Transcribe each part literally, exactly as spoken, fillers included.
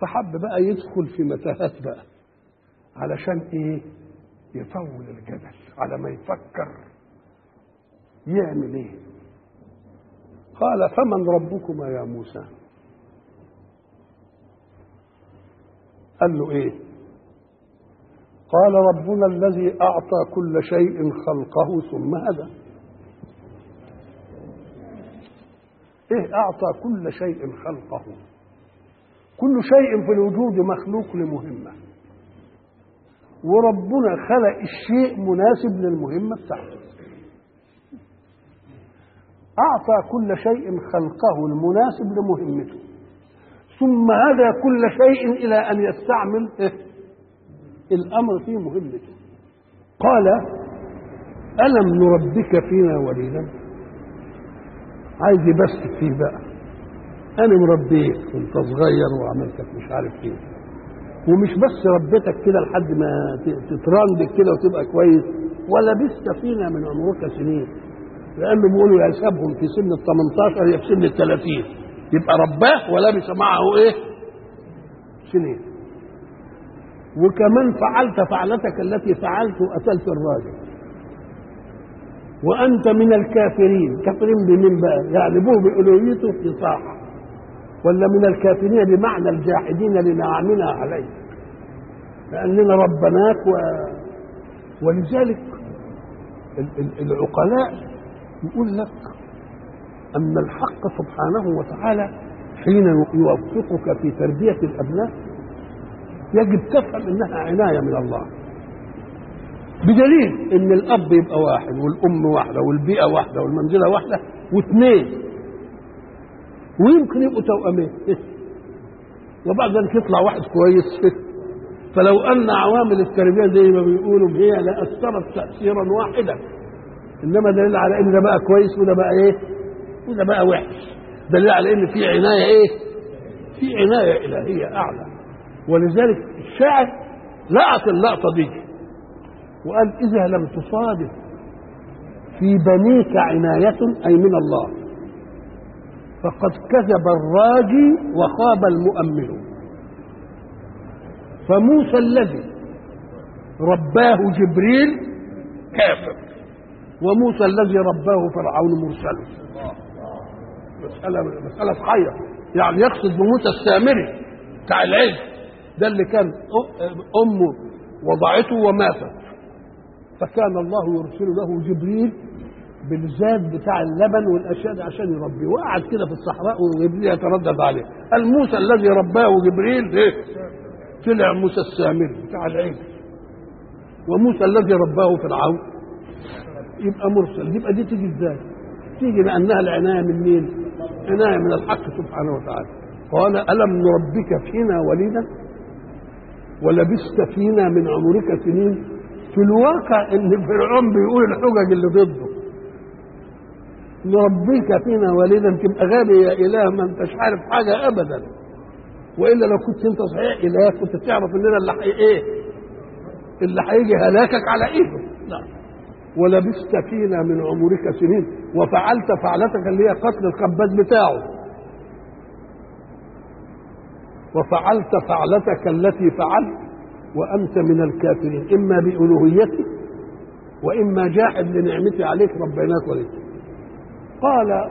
فحب بقى يدخل في متاهات بقى علشان ايه؟ يطول الجدل على ما يفكر يعمل ايه. قال فمن ربكما يا موسى؟ قال له ايه؟ قال ربنا الذي اعطى كل شيء خلقه ثم هدى. ايه اعطى كل شيء خلقه؟ كل شيء في الوجود مخلوق لمهمه، وربنا خلق الشيء مناسب للمهمه بتاعته. اعطى كل شيء خلقه المناسب لمهمته، ثم هدى كل شيء الى ان يستعمل إيه؟ الامر في مهمته. قال الم نربك فينا وليدا؟ عايز يبسط فيه بقى، انا مربيك وانت صغير وعملتك مش عارف ايه، ومش بس ربيتك كده لحد ما تتراندك كده وتبقى كويس، ولبست فينا من عمرك سنين، لانه بيقولوا يحسبهم في سن ال ثمانية عشر في سن ال ثلاثين، يبقى رباه ولبس معه ايه؟ سنين. وكمان فعلت فعلتك التي فعلت وقتلت الراجل وانت من الكافرين. كافرين بمين بقى؟ يعني ابوه بألوهيته يصاحب، ولا من الكافرين بمعنى الجاحدين لنعمنا عليك لاننا ربناك. و... ولذلك العقلاء يقول لك ان الحق سبحانه وتعالى حين يوفقك في تربيه الابناء يجب تفهم انها عنايه من الله، بدليل ان الاب يبقى واحد والام واحده والبيئه واحده والمنزله واحده واثنين، ويمكن يبقوا توأمين وبعد ذلك يطلع واحد كويس. فلو ان عوامل التربيه زي ما بيقولوا هي لاثرت تاثيرا واحدا، انما دليل على ان ده بقى كويس وده بقى ايه؟ وده بقى وحش، دليل على ان في عنايه ايه؟ في عنايه الهيه اعلى. ولذلك الشاعر لقط اللقطه دي وقال اذا لم تصادف في بنيك عنايه اي من الله فقد كذب الراجي وخاب المؤمل. فموسى الذي رباه جبريل كافر، وموسى الذي رباه فرعون مرسل. مسألة مسألة تحير، يعني يقصد بموسى السامري بتاع العلم ده اللي كان أمه وضعته وماتت، فكان الله يرسل له جبريل بالزاد بتاع اللبن والاشياء دي عشان يربيه، وقعد كده في الصحراء وجبريل يتردد عليه. الموسى الذي رباه جبريل ايه؟ طلع موسى السامري بتاع العلم. وموسى الذي رباه فرعون يبقى مرسل. يبقى دي تيجي ازاي؟ تيجي لانها العنايه من مين؟ عنايه من الحق سبحانه وتعالى. قال الم نربك فينا وليدا ولبست فينا من عمرك سنين. في الواقع ان فرعون بيقول الحجج اللي ضده، نربيك فينا وليدا تبقى غبي يا اله ما انتش عارف حاجه ابدا، والا لو كنت انت صحيح اله كنت تعرف اننا اللي حي ايه؟ اللي هيجي هلاكك على ايده. لا، ولبست فينا من عمرك سنين وفعلت فعلتك اللي هي قتل الخباز بتاعه، وفعلت فعلتك التي فعلت وأنت من الكافرين، إما بألوهيتي وإما جاحد لنعمتي عليك ربيناك وليك. قال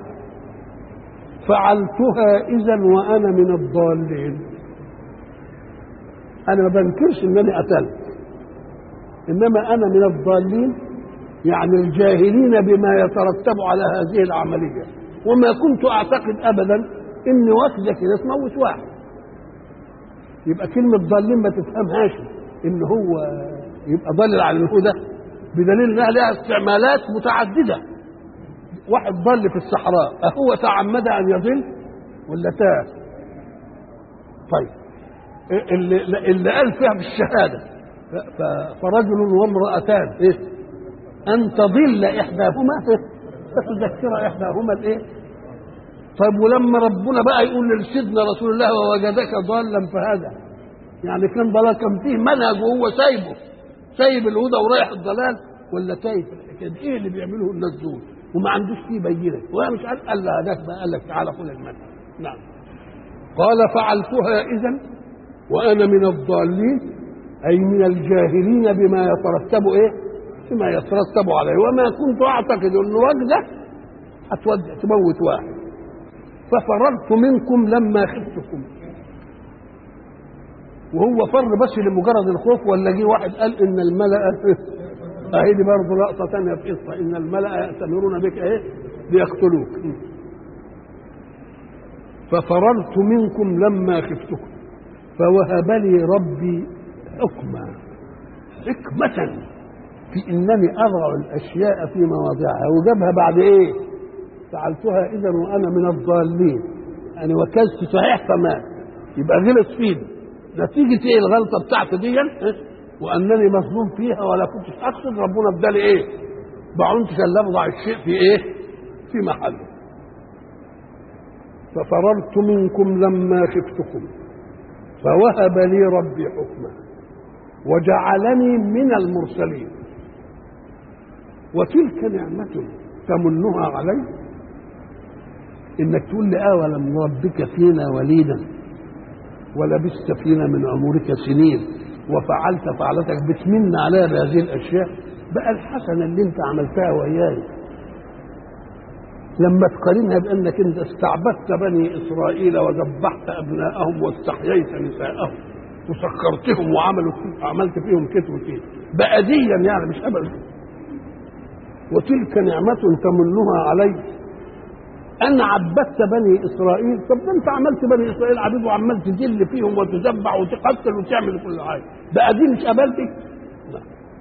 فعلتها إذا وأنا من الضالين. أنا ما بنكرش إنني قتلت، إنما أنا من الضالين، يعني الجاهلين بما يترتب على هذه العملية. وما كنت أعتقد أبدا إن واحدة كده تموت واحد. يبقى كلمة ضالين ما تفهمهاش إن هو يبقى ضال على الهدى، بدليل إنها لها استعمالات متعددة. واحد ضل في الصحراء أهو تعمد أن يضل ولا تاه؟ طيب اللي, اللي قال فيها بالشهادة فرجل وامرأتان إيه؟ أن تضل إحداهما فتذكر إحداهما الإيه؟ طيب ولما ربنا بقى يقول لسيدنا رسول الله ووجدك ضالا فهذا، يعني كان ضلال، كان فيه منهج وهو سايبه، سايب الهدى ورايح الضلال، ولا تايب كان ايه اللي بيعمله الناس دول وما عندوش فيه بينه، وهو مش عارف. قال له هداك بقى، قال لك تعالى خد المنهج. نعم. قال فعلتها اذا وأنا من الضالين أي من الجاهلين بما يترتب إيه؟ بما يترتب عليه، وما كنت أعتقد أن وجده هتودع تموت واحد، ففررت منكم لما خفتكم. وهو فر بس لمجرد الخوف، ولا جه واحد قال إن الملأ أهي دي برضه لقطة ثانية في قصة، إن الملأ يأتمرون بك إيه؟ ليقتلوك. ففررت منكم لما خفتكم فوهب لي ربي حكما، حكمة في إنني أضع الأشياء في مواضعها، وجابها بعد إيه؟ فعلتها إذا وأنا من الضالين، يعني وكلت صحيح فما يبقى غلط فيني، نتيجة إيه الغلطة بتاعتي دي؟ وأنني مظلوم فيها ولا كنتش أقصد، ربنا ادالي إيه؟ بعونت كان أضع الشيء في إيه؟ في محله. ففررت منكم لما خفتكم فوهب لي ربي حكما وجعلني من المرسلين. وتلك نعمة تمنها علي، انك تقول لي اولم نربك فينا وليدا ولبست فينا من عمرك سنين وفعلت فعلتك، بتمن عليها بهذه الاشياء. بقى الحسنه اللي انت عملتها وياي لما تقارنها بانك انت استعبدت بني اسرائيل وذبحت ابناءهم واستحييت نساءهم وسخرتهم وعملوا عملت فيهم كت وكت، بقى ديا يعني مش ابدا. وتلك نعمة تمنها علي أن عبدت بني إسرائيل. طب ده أنت عملت بني إسرائيل عبيد وعمال تذل فيهم وتذبح وتقتل وتعمل كل حاجة، بقى دي مش قبلتك؟ لا.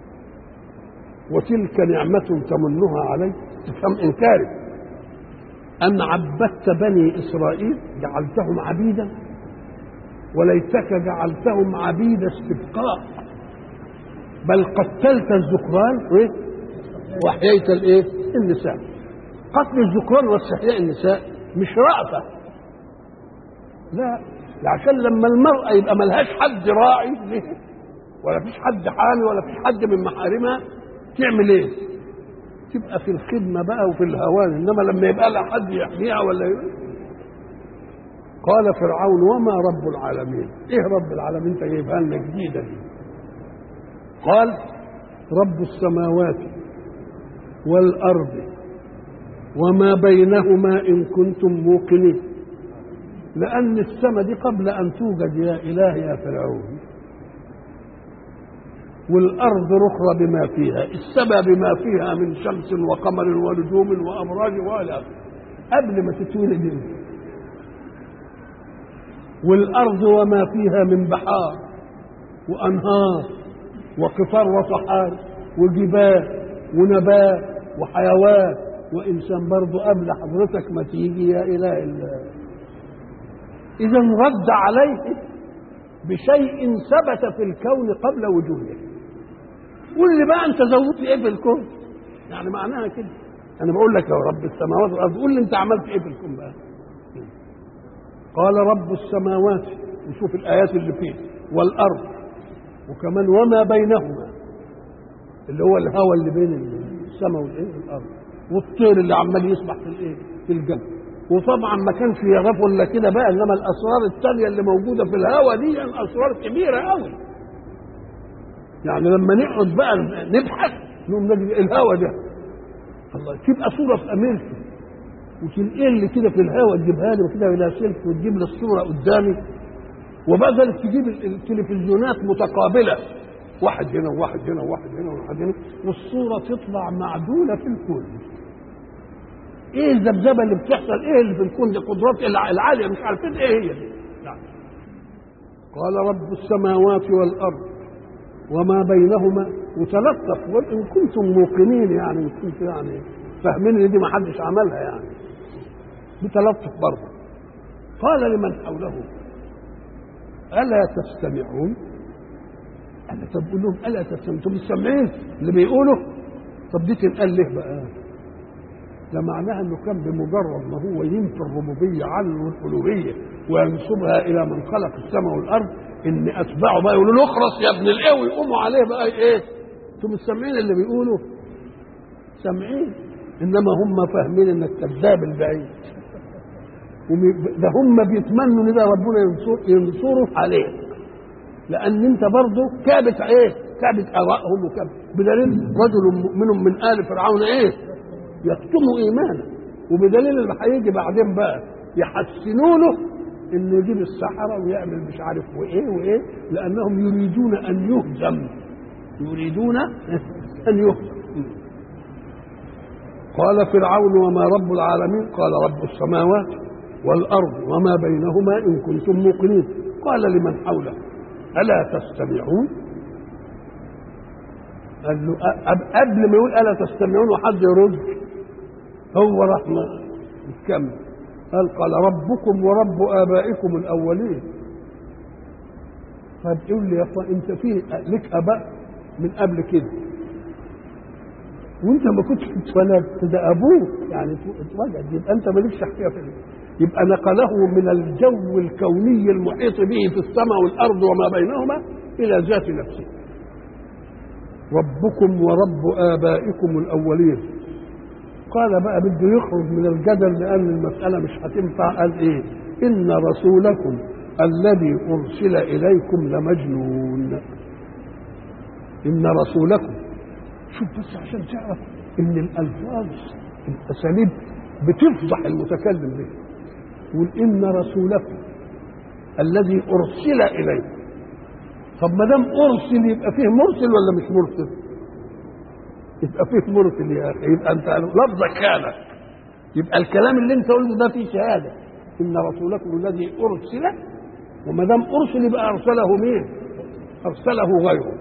وتلك نعمة تمنها علي، تفهم إنكاري، أن عبدت بني إسرائيل جعلتهم عبيدا، وليتك جعلتهم عبيد استبقاء، بل قتلت الذكران وأحييت الإيه؟ النساء. قتل الذكران واستحياء النساء مش رأفة، لا، عشان لما المرأة يبقى ملهاش حد راعي ليه، ولا فيش حد حامي ولا فيش حد من محارمها، تعمل ايه؟ تبقى في الخدمة بقى وفي الهوان. انما لما يبقى لها حد يحميها ولا يبقى. قال فرعون وما رب العالمين؟ ايه رب العالمين انت جايبها لنا جديدة دي؟ قال رب السماوات والأرض وما بينهما إن كنتم موقنين. لأن السماء دي قبل أن توجد يا إله يا فرعون، والأرض رخرة بما فيها، السماء بما فيها من شمس وقمر ونجوم وأبراج وآلاف قبل ما تتولد انت، والأرض وما فيها من بحار وأنهار وقطار وصحار وجبال ونبات وحيوان وإنسان برضو قبل حضرتك ما تيجي يا إله الله. إذا رد عليه بشيء ثبت في الكون قبل وجوده. قول لي بقى أنت زودت إيه في الكون؟ يعني معناها كده. أنا بقول لك يا رب السماوات والأرض، قول لي أنت عملت إيه في الكون بقى؟ قال رب السماوات، وشوف الآيات اللي فيه، والأرض، وكمان وما بينهما اللي هو الهواء اللي بين السماء والايه والارض، والطير اللي عمال يسبح في الايه في الجو. وطبعا ما كانش يغفل الا كده بقى، انما الاسرار الثانيه اللي موجوده في الهواء دي اسرار كبيره قوي. يعني لما نقعد بقى نبحث نقوم نجد الهواء ده الله تبقى صوره في امريكا وتنقل لي كده في الهواء، تجيبها لي وكده الى سلك وتجيب لي الصوره قدامي، وبدل تجيب التلفزيونات متقابله، واحد هنا وواحد هنا وواحد هنا وواحد هنا، والصورة تطلع معدولة في الكون. ايه الذبذبة اللي بتحصل؟ ايه اللي في الكون دي؟ قدرات العالية مش عارفين ايه هي دي. لا. قال رب السماوات والأرض وما بينهما، وتلطف وإن كنتم موقنين، يعني إن كنتم يعني فاهمين ان دي ما حدش عملها، يعني بتلطف برضه. قال لمن حوله ألا تستمعون؟ ألا طب قول لهم ألا تستمعون؟ انتم مستمعين اللي بيقولوا؟ طب دي تنقال ليه بقى؟ ده معناها انه كان بمجرد ما هو ينفي الربوبيه عنه والالوهيه وينسبها الى من خلق السماء والارض، ان اتباعه بقى يقولوا له اخرس يا ابن الايه، ويقوموا عليه بقى ايه؟ انتم سامعين اللي بيقولوا؟ سامعين، انما هم فاهمين انك كذاب البعيد، ده هم بيتمنوا ان ده ربنا ينصر ينصره عليه. لان انت برضه كابت ايه؟ كابت ارائهم وكابت بدليل رجل مؤمن من ال فرعون ايه؟ يكتم ايمانه، وبدليل اللي هيجي بعدين بقى يحسنوا له انه يجيب السحره ويعمل مش عارف وايه وايه، لانهم يريدون ان يهزم، يريدون ان يهزم. قال فرعون وما رب العالمين؟ قال رب السماوات والارض وما بينهما ان كنتم موقنين. قال لمن حوله الا تستمعون؟ قال له قبل ما يقول الا تستمعون وحد يرد هو راح يكمل قال قال ربكم ورب ابائكم الاولين. طب يقول لي يا اخوان انت فيه لك اباء من قبل كده وانت ما كنتش اتولدت، ده ابوك يعني اتولد، يبقى انت مالكش حكايه في ده. يبقى نقله من الجو الكوني المحيط به في السماء والارض وما بينهما الى ذات نفسه. ربكم ورب ابائكم الاولين. قال بقى بده يخرج من الجدل لان المساله مش هتنفع. قال ايه؟ ان رسولكم الذي ارسل اليكم لمجنون. ان رسولكم، شوف بس عشان تعرف ان الالفاظ الاساليب بتفضح المتكلم به. يقول ان رسولكم الذي ارسل اليكم. طب ما دام ارسل يبقى فيه مرسل ولا مش مرسل؟ يبقى فيه مرسل يا اخي، يبقى انت لفظك كان، يبقى الكلام اللي انت قلته ده فيه شهاده. ان رسولكم الذي ارسل، وما دام ارسل يبقى ارسله مين؟ ارسله غيره.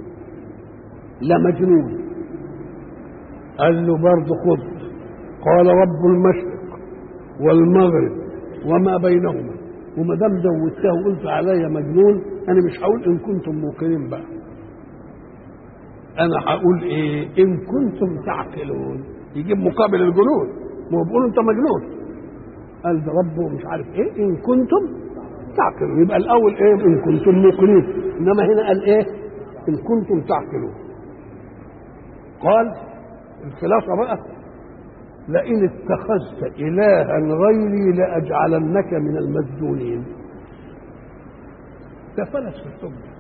لمجنون. قال له برضه خذ. قال رب المشرق والمغرب وما بينهما. وما دام زودتها وقلت عليا مجنون انا مش هقول ان كنتم موقنين بقى، انا هقول ايه؟ ان كنتم تعقلون. يجيب مقابل الجنون، ما هو بيقول انت مجنون. قال ده ربه مش عارف ايه ان كنتم تعقلون. يبقى الاول ايه؟ ان كنتم موقنين. انما هنا قال ايه؟ ان كنتم تعقلون. قال الخلاصه بقى لئن اتخذت إلها غيري لأجعلنك من المسجونين. ده فلس في الحجة.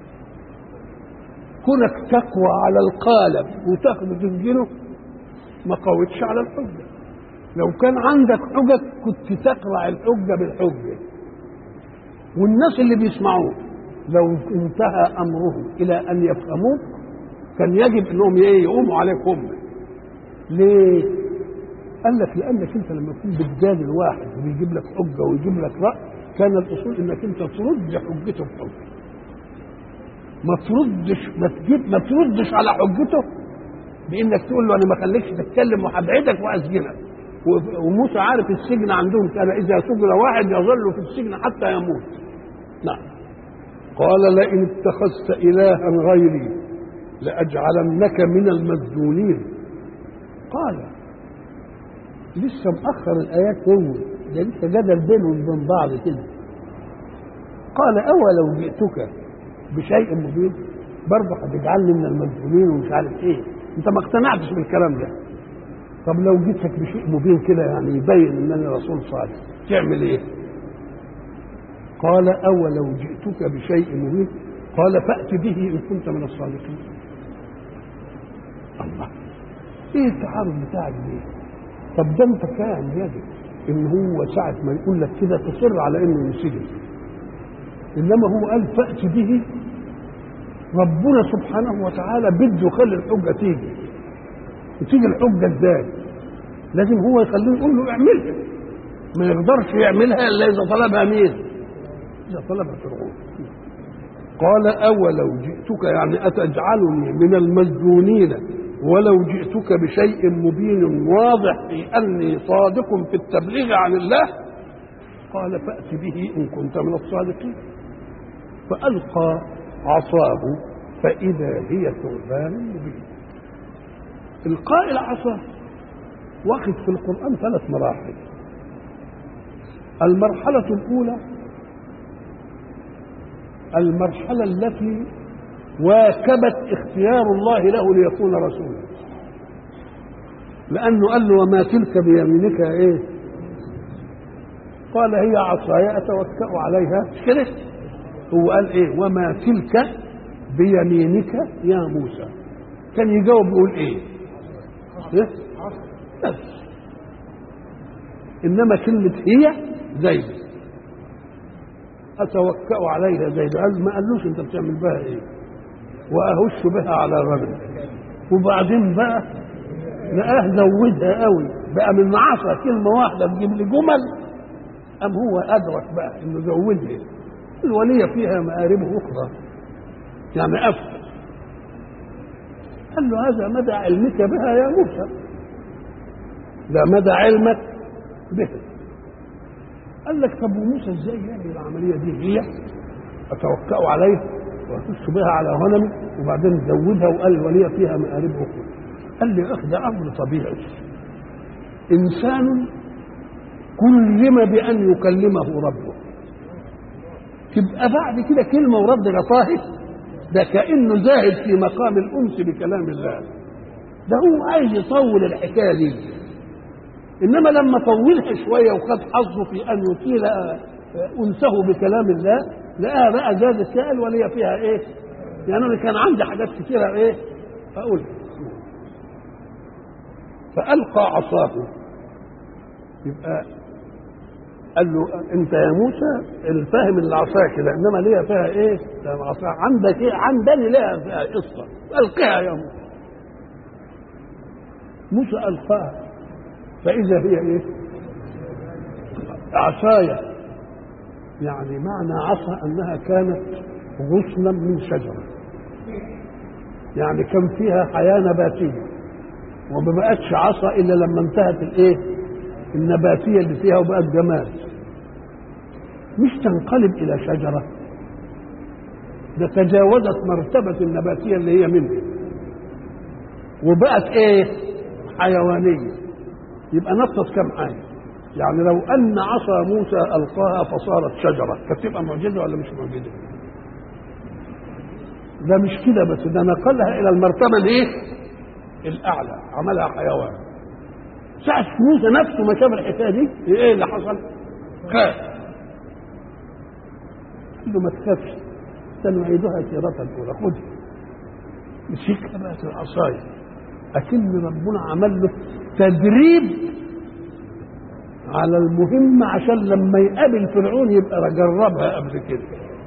كونك تقوى على القالب وتاخذ تسجنه ما قوتش على الحجة. لو كان عندك حجة كنت تقرع الحجة بالحجة. والناس اللي بيسمعوك لو انتهى أمرهم إلى أن يفهموك كان يجب أنهم يقوموا عليك هم. ليه؟ قال لك لانك انت لما تكون بتجادل واحد وبيجيب لك حجه ويجيب لك راي كان الاصول انك انت ترد حجته بحجه. ما تردش ما تجيب ما تردش على حجته بانك تقول له انا ما خليكش تتكلم وهبعدك واسجنك. وموسى عارف السجن عندهم كان اذا سجن واحد يظل في السجن حتى يموت. نعم. قال لئن اتخذت الها غيري لاجعلنك من المسجونين. قال لسه مأخر الآيات هو ده لسه جدل بينهم وبين بعض كده. قال أولو جئتك بشيء مبين برضه هتجعلني من المسجونين ومش عارف إيه. أنت ما اقتنعتش بالكلام ده. طب لو جئتك بشيء مبين كده يعني يبين إن أنا رسول صالح تعمل إيه؟ قال أولو جئتك بشيء مبين قال فأت به إن كنت من الصادقين. الله، إيه التعارض بتاعك ده؟ طب ده انت كان يجب ان هو ساعة ما يقول لك كده تصر على انه ينسجن. انما هو قال فأت به. ربنا سبحانه وتعالى بده يخلي الحجة تيجي. وتيجي الحجة ازاي؟ لازم هو يخليه يقول له اعملها. ما يقدرش يعملها الا اذا طلبها مين؟ اذا طلبها فرعون. قال اولو جئتك يعني اتجعلني من المسجونين ولو جئتك بشيء مبين واضح في أني صادق في التبليغ عن الله. قال فأت به إن كنت من الصادقين. فألقى عصاه فإذا هي ثعبان مبين. إلقاء العصا واخد في القرآن ثلاث مراحل. المرحلة الأولى المرحلة التي واكبت اختيار الله له ليكون رسولا. لأنه قال له وما تلك بيمينك ايه؟ قال هي عصاي اتوكأ عليها. مش كده؟ هو قال ايه؟ وما تلك بيمينك يا موسى. كان يجاوب يقول ايه؟ إيه؟ بس. انما كلمه هي زيد، اتوكأ عليها زيد، قال ما قالوش انت بتعمل بها ايه؟ واهش بها على غنم. وبعدين بقى لقاه زودها قوي بقى، من عشرة كلمه واحده تجيب لي جمل. ام هو ادرك بقى انه زودها. الوليه فيها مآرب اخرى، يعني افضل. قال له هذا مدى علمك بها يا موسى، ده مدى علمك بها. قال لك طب وموسى ازاي يعني العمليه دي؟ هي اتوكأ عليه واخش بها على غنمي، وبعدين زودها وقال الوليه فيها مآرب اخرى. قال لي اخذ امر طبيعي، انسان كلم بان يكلمه ربه، تبقى بعد كده كلمه ورد غطاهي؟ ده كأنه زاهد في مقام الأنس بكلام الله، ده هو عايز يطول الحكاية دي. إنما لما طولها شوية وخد حظه في أن يطيل أنسه بكلام الله، لقاها بقى زاد السائل ولي فيها إيه؟ يعني أنا كان عندي حاجات كتيرة إيه؟ أقول. فألقى عصاه، يبقى قال له انت يا موسى الفاهم اللي عصاك كده، انما ليها فيها ايه؟ عصاك عندك ايه؟ عندني ليها فيها قصه، القيها يا موسى. موسى القاها فاذا هي ايه؟ عصايه. يعني معنى عصا انها كانت غصنا من شجره، يعني كان فيها حياه نباتيه، وما بقتش عصا الا لما انتهت الايه؟ النباتيه اللي فيها وبقت جماد. مش تنقلب الى شجره، ده تجاوزت مرتبه النباتيه اللي هي منها وبقت ايه؟ حيوانيه. يبقى نقصت كم حاجه. يعني لو ان عصا موسى القاها فصارت شجره كانت تبقى معجزه ولا مش معجزه؟ ده مش كده بس، ده نقلها الى المرتبه الايه؟ الاعلى، عملها حيوان. ساعة موسى نفسه ما شاف الحكايه دي ايه اللي حصل؟ خاف. قال له ما تخافش، سنعيدها سيرتها الاولى، خدها. مسكها بقى في العصايه، اكن ربنا عمل له تدريب على المهمه عشان لما يقابل فرعون يبقى جربها قبل كده.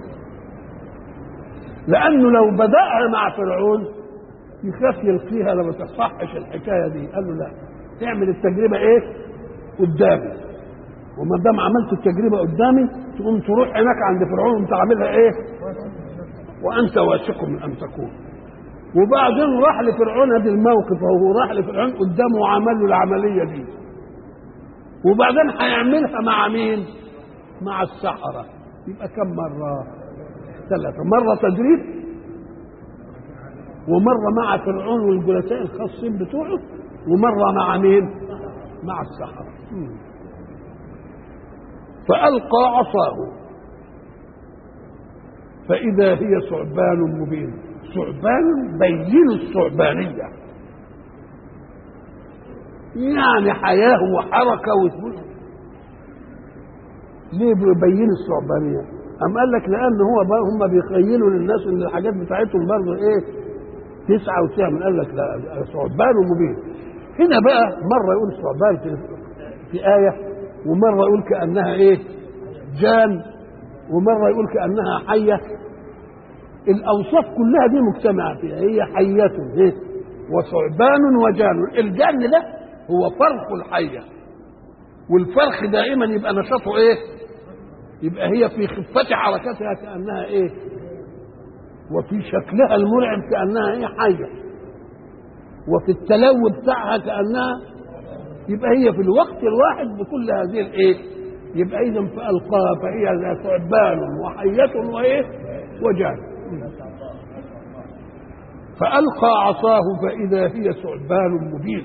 لانه لو بدأها مع فرعون يخاف يلقيها لما تصحش الحكايه دي. قال له لا، تعمل التجربه ايه؟ قدامي، وما دام عملت التجربه قدامي تقوم تروح هناك عند فرعون وانت عاملها ايه؟ وانت واثق من ان تكون. وبعدين راح لفرعون هذا الموقف، وهو راح لفرعون قدامه وعمل له العمليه دي. وبعدين هيعملها مع مين؟ مع السحره. يبقى كم مره؟ ثلاثه. مره تدريب، ومره مع فرعون والجلساء الخاصين بتوعه، ومره مع مين؟ مع السحره. فألقى عصاه فإذا هي ثعبان مبين. ثعبان بين الثعبانية، يعني حياة وحركة وثبوت. ليه بيبين الثعبانية؟ أم قال لك لأن هو بقى هم بيخيلوا للناس إن الحاجات بتاعتهم برضه إيه؟ تسعة وتعمل. قال لك لا، ثعبان مبين. هنا بقى مرة يقول ثعبان في, في آية، ومرة يقول كأنها إيه؟ جان، ومرة يقول كأنها حية. الأوصاف كلها دي مجتمعة فيها، هي حية إيه؟ وثعبان وجان. الجان ده هو فرخ الحية، والفرخ دائما يبقى نشاطه إيه؟ يبقى هي في خفة حركتها كأنها إيه؟ وفي شكلها المرعب كأنها إيه؟ حية، وفي التلوي بتاعها كأنها. يبقى هي في الوقت الواحد بكل هذه الايه؟ يبقى اذا فالقاها فهي ثعبان وحية وايه؟ وجان. فالقى عصاه فاذا هي ثعبان مبين،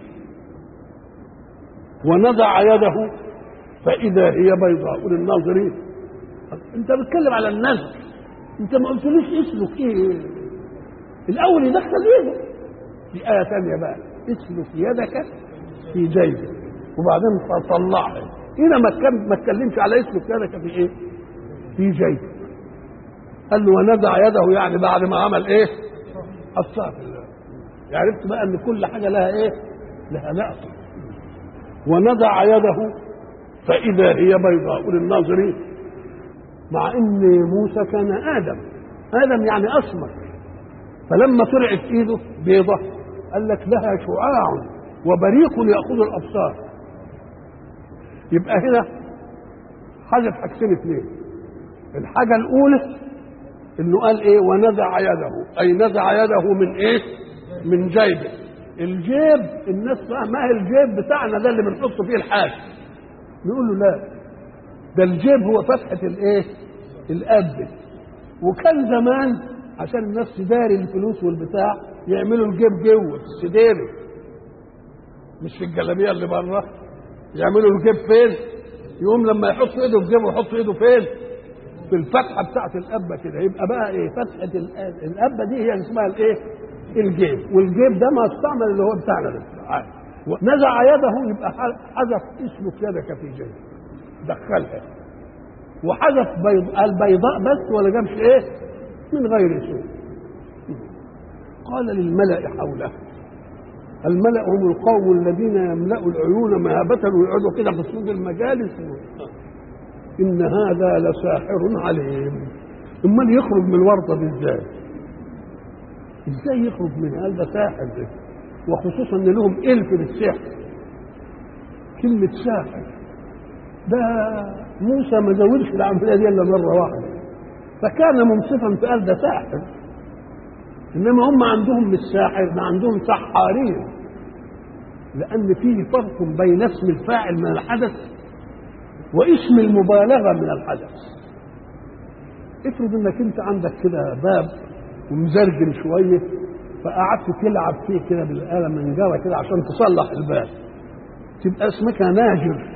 ونزع يده فاذا هي بيضاء للناظرين. انت بتتكلم على النزع، انت ما قلتليش اسلك ايه الاول؟ يدخل يده في ايه ثانيه بقى، اسلك يدك في جيبك، وبعدين تطلعها. هنا ما ما اتكلمش على اسلك يدك في ايه؟ في جيبك. قال له ونزع يده، يعني بعد ما عمل ايه؟ حطها في الله. عرفت بقى ان كل حاجه لها ايه؟ لها لقطه. ونزع يده فاذا هي بيضاء للناظرين، مع ان موسى كان ادم، ادم يعني اسمر، فلما طلعت ايده بيضه قال لك لها شعاع وبريق ياخذ الابصار. يبقى هنا حاجه حاجتين اثنين. الحاجه الاولى انه قال ايه؟ ونزع يده، اي نزع يده من ايه؟ من جيبه. الجيب الناس ما هي الجيب بتاعنا ده اللي بنحط فيه الحاجه، نقول له لا، ده الجيب هو فتحه الايه؟ القد. وكان زمان عشان الناس تداري الفلوس والبتاع يعملوا الجيب جوه في السديري، مش في الجلابيه اللي بره. يعملوا الجيب فين؟ يقوم لما يحط ايده في جيبه يحط ايده فين؟ في الفتحه بتاعت القبه كده. يبقى بقى ايه؟ فتحه القبه دي هي اسمها الايه؟ الجيب. والجيب ده ما استعمل اللي هو بتاعنا ده. نزع يده يبقى حذف اسمه يدك في جيب، دخلها. وحذف بيض البيضاء بس، ولا جابش ايه؟ من غير سوء. قال للملأ حوله، الملأ هم القوم الذين يملأوا العيون مهابة ويقعدوا كده في صدور المجالس، إن هذا لساحر عليم. امال يخرج من الورطة دي ازاي؟ ازاي يخرج من هذا ساحر ده؟ وخصوصا ان لهم الف للسحر. كلمة ساحر ده موسى ما زودش العملية دي الا مرة واحدة، فكان منصفا فقال ده ساحر. انما هم عندهم مش ساحر، ما عندهم سحارين، لان فيه فرق بين اسم الفاعل من الحدث واسم المبالغه من الحدث. افرض انك انت عندك كده باب ومزرجم شويه، فقعدت تلعب فيه كده بالاله من جوه كده عشان تصلح الباب، تبقى اسمك ناجر.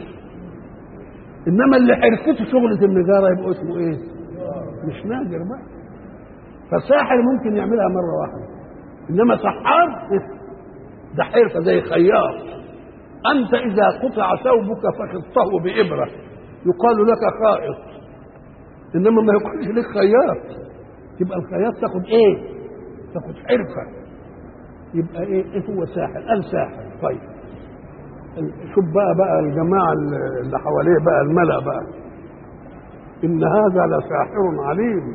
انما اللي حرفته شغله النجاره يبقى اسمه ايه؟ مش ناجر بقى. فساحر ممكن يعملها مره واحده، انما سحار ده حرفه زي خياط. انت اذا قطع ثوبك فخطه بابره يقال لك خائط، انما ما يقولش لك خياط. يبقى الخياط تاخد ايه؟ تاخد حرفه. يبقى ايه؟ ايه هو ساحر؟ قال ساحر. طيب شوف بقى بقى الجماعه اللي حواليه بقى، الملأ بقى، ان هذا لساحر عليم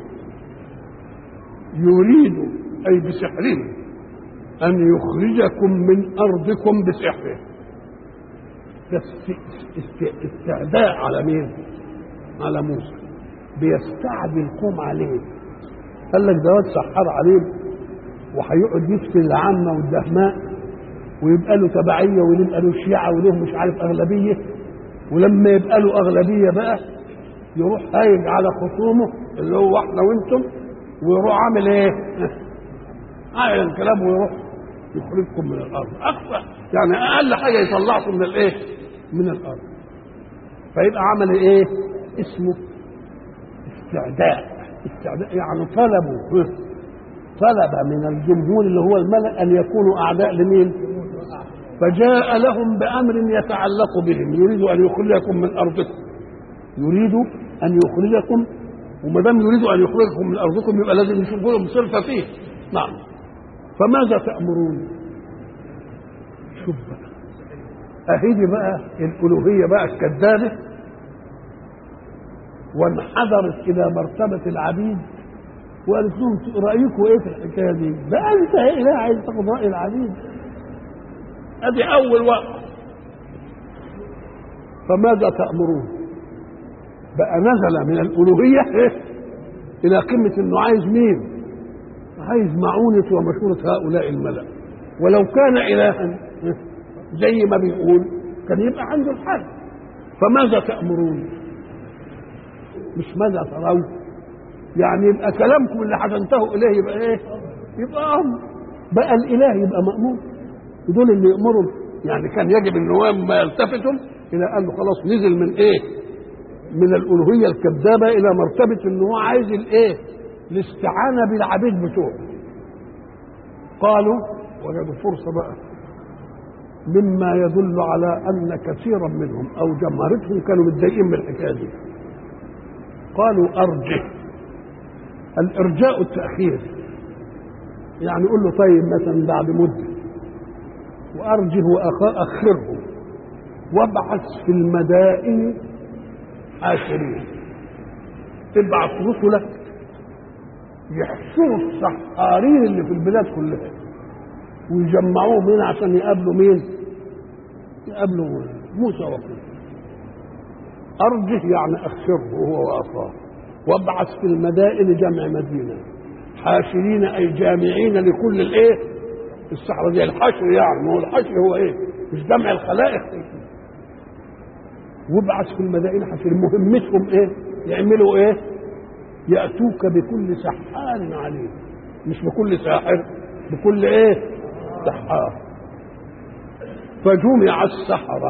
يريد اي بسحره ان يخرجكم من ارضكم بسحره. ده استعداء على مين؟ على موسى، بيستعدي القوم عليه. قال لك ده واد سحار عليه، وهيقعد يفتن العامه والدهماء، ويبقى له تبعيه ويبقى له شيعه وله مش عارف اغلبيه، ولما يبقى له اغلبيه بقى يروح هايج على خصومه اللي هو احنا وانتم، ويروح عامل ايه؟ عامل الكلام ويروح يخرجكم من الارض. اقصى يعني اقل حاجه يطلعكم من الايه؟ من الارض. فيبقى عمل ايه؟ اسمه استعداء. استعداء يعني طلبوا، طلب من الجمهور اللي هو الملأ ان يكونوا اعداء لمين؟ فجاء لهم بامر يتعلق بهم، يريد ان يخرجكم من ارضكم، يريد ان يخرجكم، وما دام يريد ان يخرجكم من ارضكم يبقى لازم يشوفوا لهم صرفه فيه. نعم. فماذا تأمرون؟ شوف بقى، اهيدي بقى الالوهيه بقى الكذابه، وانحدرت الى مرتبه العبيد، وقالت لهم رايكم ايه في الحكايه دي؟ بقى انت ايه عايز تاخد راي العبيد؟ ادي اول وقت. فماذا تأمرون؟ بقى نزل من الالوهيه إيه؟ الى قمه انه عايز مين؟ عايز معونة ومشورة هؤلاء الملأ. ولو كان إلها زي ما بيقول كان يبقى عنده الحل. فماذا تأمرون؟ مش ماذا ترون، يعني يبقى كلامكم اللي حسنته إليه يبقى إيه؟ يبقى أمر. بقى الإله يبقى مأمور، دول اللي يأمروا. يعني كان يجب النوام ما يلتفتهم إلى أنه خلاص نزل من إيه؟ من الألوهية الكذابة إلى مرتبة إنه هو عايز الإيه؟ الاستعانة بالعبيد بتوعه. قالوا وجدوا فرصة بقى، مما يدل على أن كثيرا منهم أو جمهرتهم كانوا متضايقين من الحكاية دي. قالوا أرجه، الارجاء التاخير، يعني يقول له طيب مثلا بعد مده وارجه واخره وابعث في المدائن حاشرين، تبعث رسلك يحشروا السحارين اللي في البلاد كلها ويجمعوهم هنا عشان يقابلوا مين؟ يقابلوا موسى وقومه. ارجه يعني اخره هو واخاه، وابعث في المدائن جمع مدينه، حاشرين اي جامعين لكل الايه؟ السحره دي الحشر، يعني ما هو الحشر هو ايه؟ مش جمع الخلائق. وابعث في المدائن حاشرين، مهمتهم ايه؟ يعملوا ايه؟ ياتوك بكل سحار عليم، مش بكل ساحر، بكل ايه؟ سحار. فجمع السحره،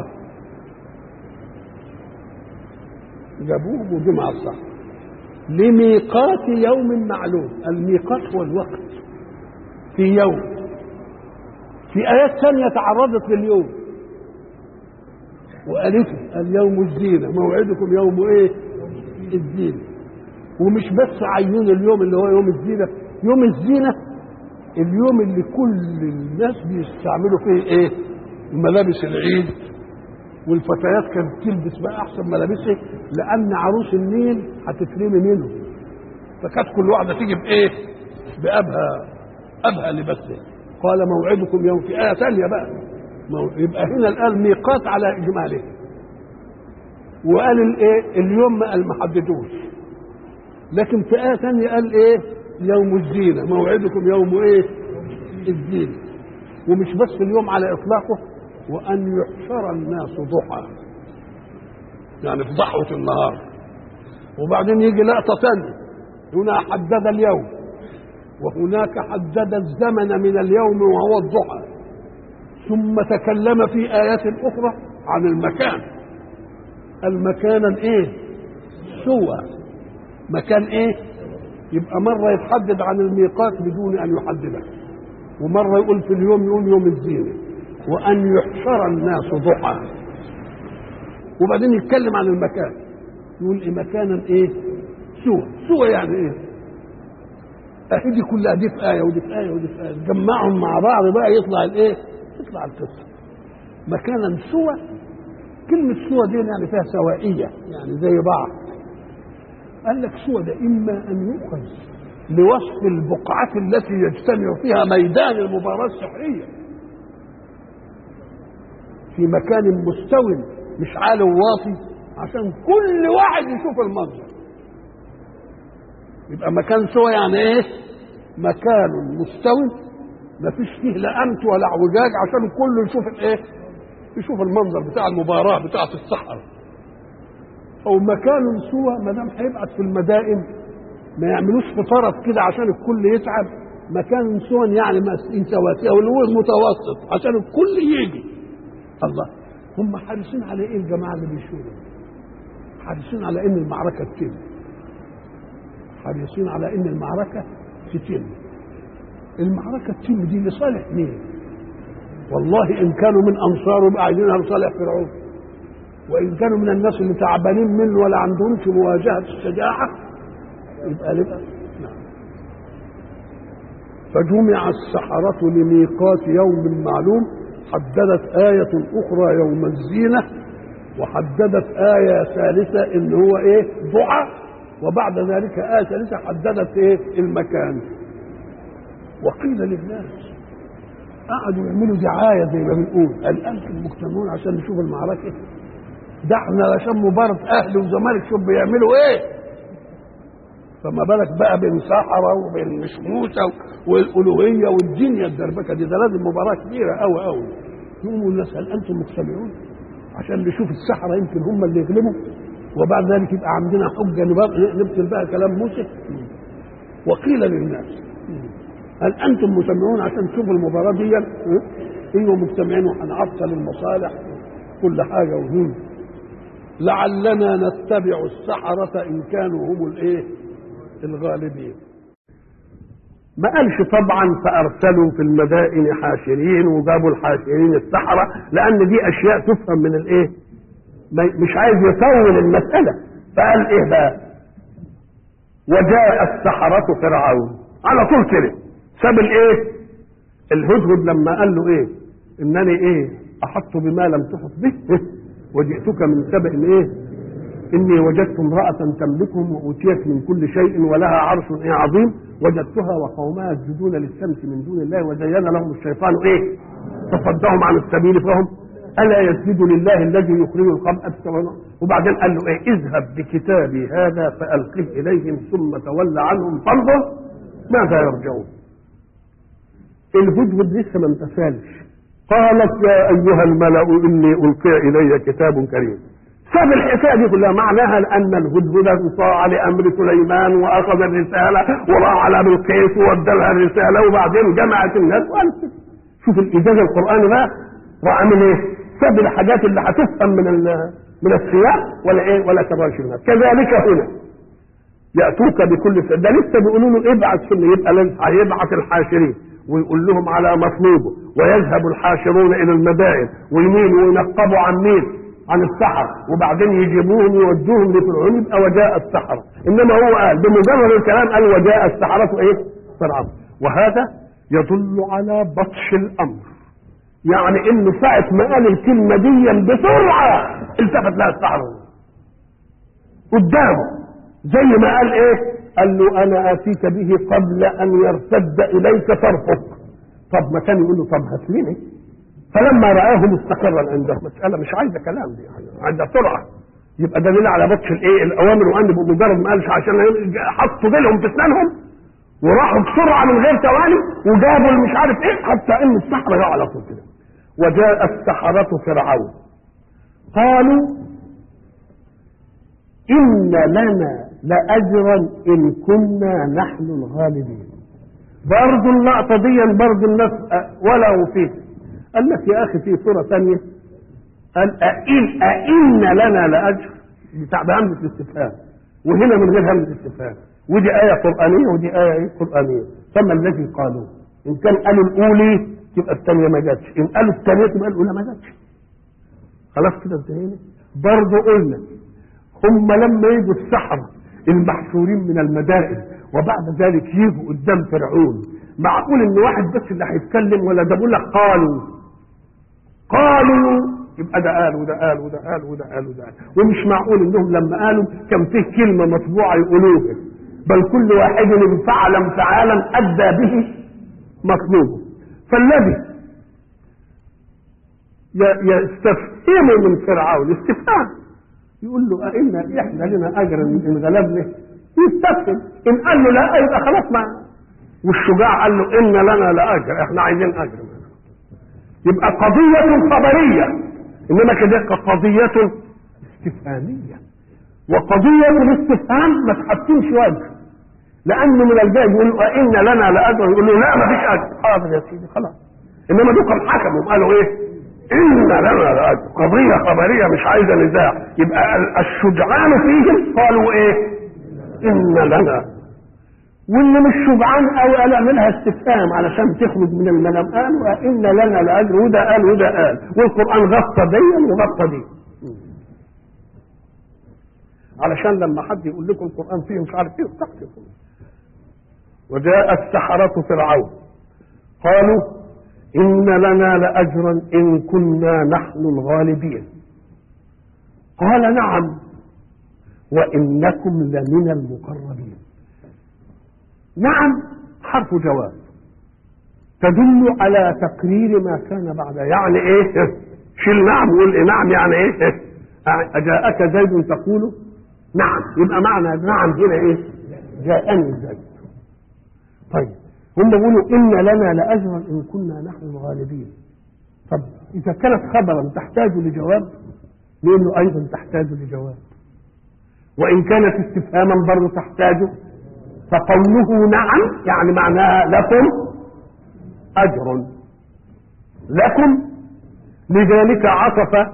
جابوهم وجمع السحره لميقات يوم معلوم. الميقات هو الوقت في يوم. في آيات ثانية تعرضت لليوم وقالت اليوم الزينة، موعدكم يوم ايه؟ الزينة. ومش بس عيون اليوم اللي هو يوم الزينة، يوم الزينة اليوم اللي كل الناس بيستعملوا فيه ايه؟ ملابس العيد، والفتيات كانت تلبس بقى احسن ملابسها لان عروس النيل هتترمي منه، فكانت كل واحده تيجي بايه؟ بابها ابها لبسها. قال موعدكم يوم، في ايه ثانيه بقى يبقى هنا الان ميقات على اجماله، وقال الايه؟ اليوم ما قال ما حددوش، لكن في ايه ثانيه قال ايه؟ يوم الزينه، موعدكم يوم ايه؟ الزينه. ومش بس اليوم على اطلاقه، وأن يحشر الناس ضحى، يعني في ضحوة النهار. وبعدين يجي لقطة ثانية، هنا حدد اليوم وهناك حدد الزمن من اليوم وهو الضحى، ثم تكلم في آيات أخرى عن المكان. المكان الايه؟ سوى مكان ايه؟ يبقى مرة يتحدد عن الميقات بدون أن يحدده، ومرة يقول في اليوم يقول يوم الزينة، وأن يحشر الناس ضحى. وبعدين يتكلم عن المكان، يقول إيه؟ مكانا إيه؟ سوى. سوى يعني إيه؟ أهي دي كلها، دي في آية ودي في آية ودي في آية، جمعهم مع بعض بقى يطلع الإيه؟ يطلع القصة. مكانا سوى، كلمة سوى دي يعني فيها سوائية، يعني زي بعض. قال لك سوى ده إما أن يؤخذ لوصف البقعة التي يجتمع فيها ميدان المباراة السحرية في مكان مستوٍ مش عالي وواطي عشان كل واحد يشوف المنظر. يبقى مكان سوى يعني ايه؟ مكان مستوٍ ما فيش فيه لا امت ولا اعوجاج عشان كله يشوف الايه؟ يشوف المنظر بتاع المباراة بتاعة الصحراء. او مكان سوى ما دام هيبعت في المدائن ما يعملوش في طرف كده عشان الكل يتعب. مكان سوى يعني مسئين سواسية واللي هو المتوسط عشان الكل يجي. الله، هم حريصين على ايه الجماعه اللي بيشوروا؟ حريصين على ان المعركه تتم، حريصين على ان المعركه تتم. المعركه تتم دي لصالح مين؟ والله ان كانوا من انصاره يبقى عايزينها لصالح فرعون، وان كانوا من الناس اللي تعبانين منه ولا عندهمش مواجهه الشجاعه يبقى لبقى. نعم. فجمع السحرة لميقات يوم معلوم. حددت آية أخرى يوم الزينة، وحددت آية ثالثة إن هو إيه؟ ضحى. وبعد ذلك آية ثالثة حددت إيه؟ المكان. وقيل للناس، قعدوا يعملوا دعاية زي ما بنقول، قال أنتم مجتمعون عشان نشوف المعركة؟ ده احنا عشان مباراة أهلي وزمالك شوف بيعملوا إيه؟ فما بالك بقى بين سحرة وبين مشموسة والألوهية والدنيا الدربكة دي، ده لازم مباراة كبيرة أوي أوي. يقوموا الناس هل أنتم مجتمعون عشان نشوف السحرة يمكن هم اللي يغلبوا، وبعد ذلك يبقى عندنا حجة نبطل بقى كلام موسى. وقيل للناس هل أنتم مجتمعون عشان تشوفوا المباراة دي؟ أيوه مجتمعين وهنعطل المصالح كل حاجة وهم لعلنا نتبع السحرة إن كانوا هم الإيه؟ الغالبين. ما قالش طبعا فارسلوا في المدائن حاشرين وجابوا الحاشرين السحرة، لان دي اشياء تفهم من الايه؟ مش عايز يطول المسألة، فقال ايه بقى؟ وجاء السحرة فرعون على طول كده ساب الايه الهدهد لما قال له ايه انني ايه احط بما لم تحط به وجئتك من سبأ ايه اني وجدت امرأة تملكهم واوتيت من كل شيء ولها عرش ايه عظيم وجدتها وقومها يسجدون للشمس من دون الله وزين لهم الشيطان ايه فصدهم عن السبيل فهم الا يسجدوا لله الذي يخرج الخبأ وبعدين قال له ايه اذهب بكتابي هذا فالقه اليهم ثم تولى عنهم فانظر ماذا يرجعون. الهدهد لسه ما امتثلش قالت يا ايها الملأ اني القي الي كتاب كريم. ساب الحكايه دي كلها معناها ان الهدهد انصاع لامر سليمان واخذ الرساله وراح على بلقيس وادالها الرساله وبعدين جمعت الناس وقالت شوف الايجاز القراني بقى وعمل ايه؟ ساب الحاجات اللي هتفهم من من السياق ولا ايه ولا تباشر الناس. كذلك هنا ياتوك بكل سبب ده لسه بيقولوا له ابعث سنه يبقى هيبعث الحاشرين ويقول لهم على مطلوبه ويذهب الحاشرون الى المدائن ويميلوا وينقبوا عن مين؟ عن السحر وبعدين يجيبوهم يودوهم لفرعون يبقى وجاء السحرة. انما هو قال بمجرد الكلام قال وجاء السحرة ايه؟ فرعون. وهذا يدل على بطش الامر يعني انه ساعة ما قال الكلمة دي بسرعة التفت لها السحرة قدامه زي ما قال ايه؟ قال له انا اتيك به قبل ان يرتد اليك طرفك. طب ما كان يقول له طب هات لي فلما رآه مستقرا عنده مسألة مش عايزة كلام دي عايزة سرعة يبقى دليل على بطش الايه الاوامر وان بمجرد ما قالش عشان حطوا ديلهم في اسنانهم وراحوا بسرعة من غير توالي وجابوا مش عارف ايه حتى ان السحرة جاء على طول كده. وجاء السحرة فرعون قالوا إن لنا لأجرا إن كنا نحن الغالبين. برضو اللقطة دي برضو الناس ولو فيه قال لك يا أخي في صورة ثانية قال أئن أئن لنا لأجر بتاع بهمزة الاستفهام وهنا من غير همزة الاستفهام ودي آية قرآنية ودي آية إيه قرآنية. ثم الذي قالوا إن كان قالوا الأولي تبقى الثانية ما جاتش إن قالوا الثانية تبقى الأولى ما جاتش. خلاص كده انتهينا. برضه قلنا هم لما يجوا السحرة المحشورين من المدائن وبعد ذلك يجوا قدام فرعون معقول ان واحد بس اللي هيتكلم ولا ده بيقول لك قالوا قالوا يبقى ده قال وده قال وده قال وده قال وده قال ومش معقول انهم لما قالوا كان فيه كلمة مطبوعة يقولوها بل كل واحد انفعل انفعالا ادى به مطلوبه. فالذي يستفهم من فرعون استفهام يقول له أئنا احنا لنا اجر ان غلبنا يستفهم ان قال له لا يبقى خلاص ما والشجاع قال له ان لنا لاجر احنا عايزين اجر يبقى قضية خبرية انما كده قضية استفهامية وقضية الاستفهام ما تحطمش وجه لانه من الجاي يقول له ان لنا لاجر يقول له لا ما فيش اجر حاضر يا سيدي خلاص. انما دول حكموا قالوا ايه ان لنا لاجر قضية خبرية مش عايزة نزاع يبقى الشجعان فيهم قالوا ايه ان لنا واللي مش شجعان قوي قال اعملها استفهام علشان تخرج من المنام قالوا ان لنا لاجر وده قال وده قال والقران غطى دي وغطى دي علشان لما حد يقول لكم القران فيه مش عارف ايه تحكوا. وجاء السحرة فرعون قالوا إن لنا لأجرا إن كنا نحن الغالبين. قال نعم وإنكم لمن المقربين. نعم حرف جواب تدل على تقرير ما كان بعد يعني ايه شيل نعم وقول إيه نعم يعني ايه أجاءك زيد تقول نعم يبقى معنى نعم هنا ايه جاءني زيد. طيب هم بيقولوا إن لنا لأجرا إن كنا نحن الغالبين. طب إذا كانت خبرا تحتاج لجواب نقول له أيضا تحتاج لجواب وإن كانت استفهاما برضه تحتاج فقوله نعم يعني معناها لكم أجر لكم لذلك عطف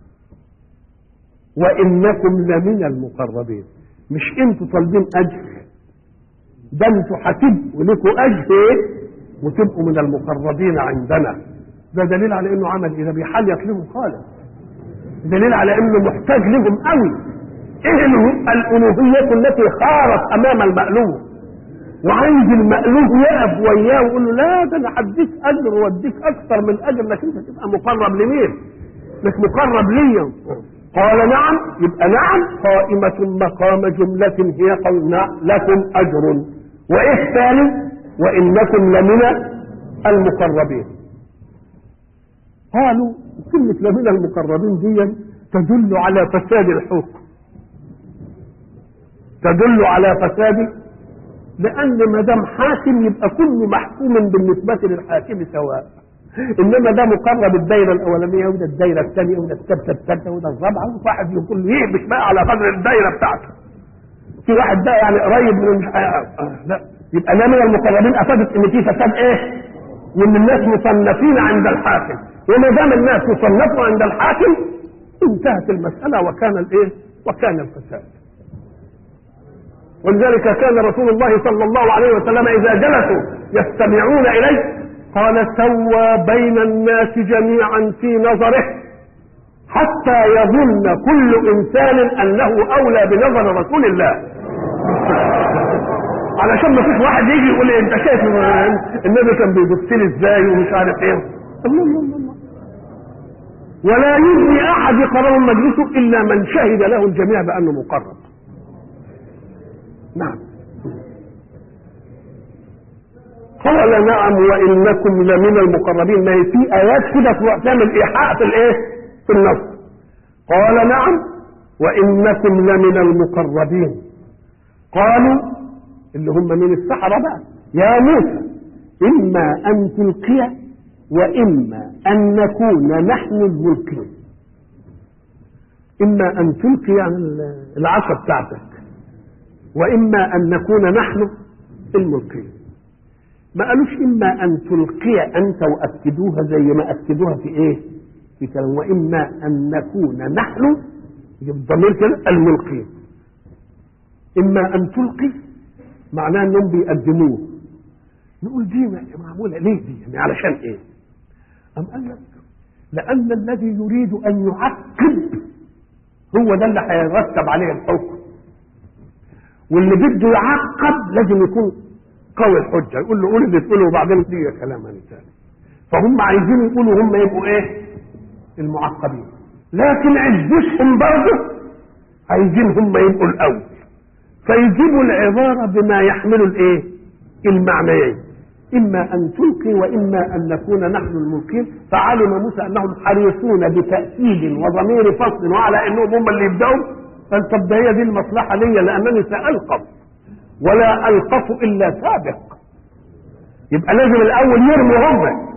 وإنكم لمن المقربين مش انتوا طالبين أجر ده انتوا هتبقوا لكم اجر وتبقوا من المقربين عندنا. ده دليل على انه عمل اذا بيحلق لهم خالص دليل على انه محتاج لهم قوي ايه الالوهيه التي خارت امام المألوه وعايز المألوه يقف وياه ويقول له لا ده انا هديك اجر واديك اكثر من اجر انك انت تبقى مقرب لمين؟ انك مقرب ليا. قال نعم، يبقى نعم قائمة مقام جملة هي قولنا لكم اجر. وايه ثاني؟ وانكم لمن المقربين. قالوا كلمة لمن المقربين دي تدل على فساد الحكم، تدل على فساد، لأن ما دام حاكم يبقى كل محكوم بالنسبة للحاكم سواء، إنما ده مقرب الدايرة الأولانية وده الدايرة الثانية وده الثالثة الثالثة وده الرابعة، وواحد يقول يهبش بقى على قدر الدايرة بتاعته. في واحد بقى يعني قريب من مش آه لا، يبقى ده من المقربين أفادت إن في فساد إيه؟ وإن الناس مصنفين عند الحاكم، وما دام الناس مصنفوا عند الحاكم انتهت المسألة وكان الإيه؟ وكان الفساد. ولذلك كان رسول الله صلى الله عليه وسلم إذا جلسوا يستمعون إليه قال سوى بين الناس جميعا في نظره حتى يظن كل إنسان أنه أولى بنظر رسول الله. علشان ما فيش واحد يجي يقول لي أنت شايف النبي كان بيبص لي إزاي ومش عارف إيه. الله الله الله. ولا يجني أحد يقرر مجلسه إلا من شهد له الجميع بأنه مقرب. نعم. قال نعم وإنكم لمن المقربين. ما هي في آيات كده تعمل إيحاء في الإيه؟ في النص. قال نعم وإنكم لمن المقربين. قالوا اللي هم من السحرة بقى يا موسى إما أن تلقي وإما أن نكون نحن الملقين. إما أن تلقي يعني العصا بتاعتك وإما أن نكون نحن الملقين. ما قالوش إما أن تلقي أنت وأكدوها زي ما أكدوها في إيه؟ في كلام وإما أن نكون نحن الضمير كده الملقين. إما أن تلقي معناه أنهم بيقدموه. نقول دي معمولة ليه دي؟ يعني علشان إيه؟ أم قال لك لأن الذي يريد أن يعقب هو ده اللي هيرتب عليه الحكم، واللي بده يعقب لازم يكون قوي الحجه، يقول له قول اللي تقوله وبعدين دي كلام ثاني. فهم عايزين يقولوا هم يبقوا ايه؟ المعقبين، لكن عزتهم برضه عايزين هم يبقوا الاول، فيجيبوا العباره بما يحمل الايه؟ المعنيين، اما ان تلقي واما ان نكون نحن الملقين. فعلم موسى انهم حريصون بتاكيد وضمير فصل وعلى انهم هم اللي يبداوا. قال طب ده هي دي المصلحه ليا لانني سالقف ولا القف الا سابق، يبقى لازم الاول يرموا هم.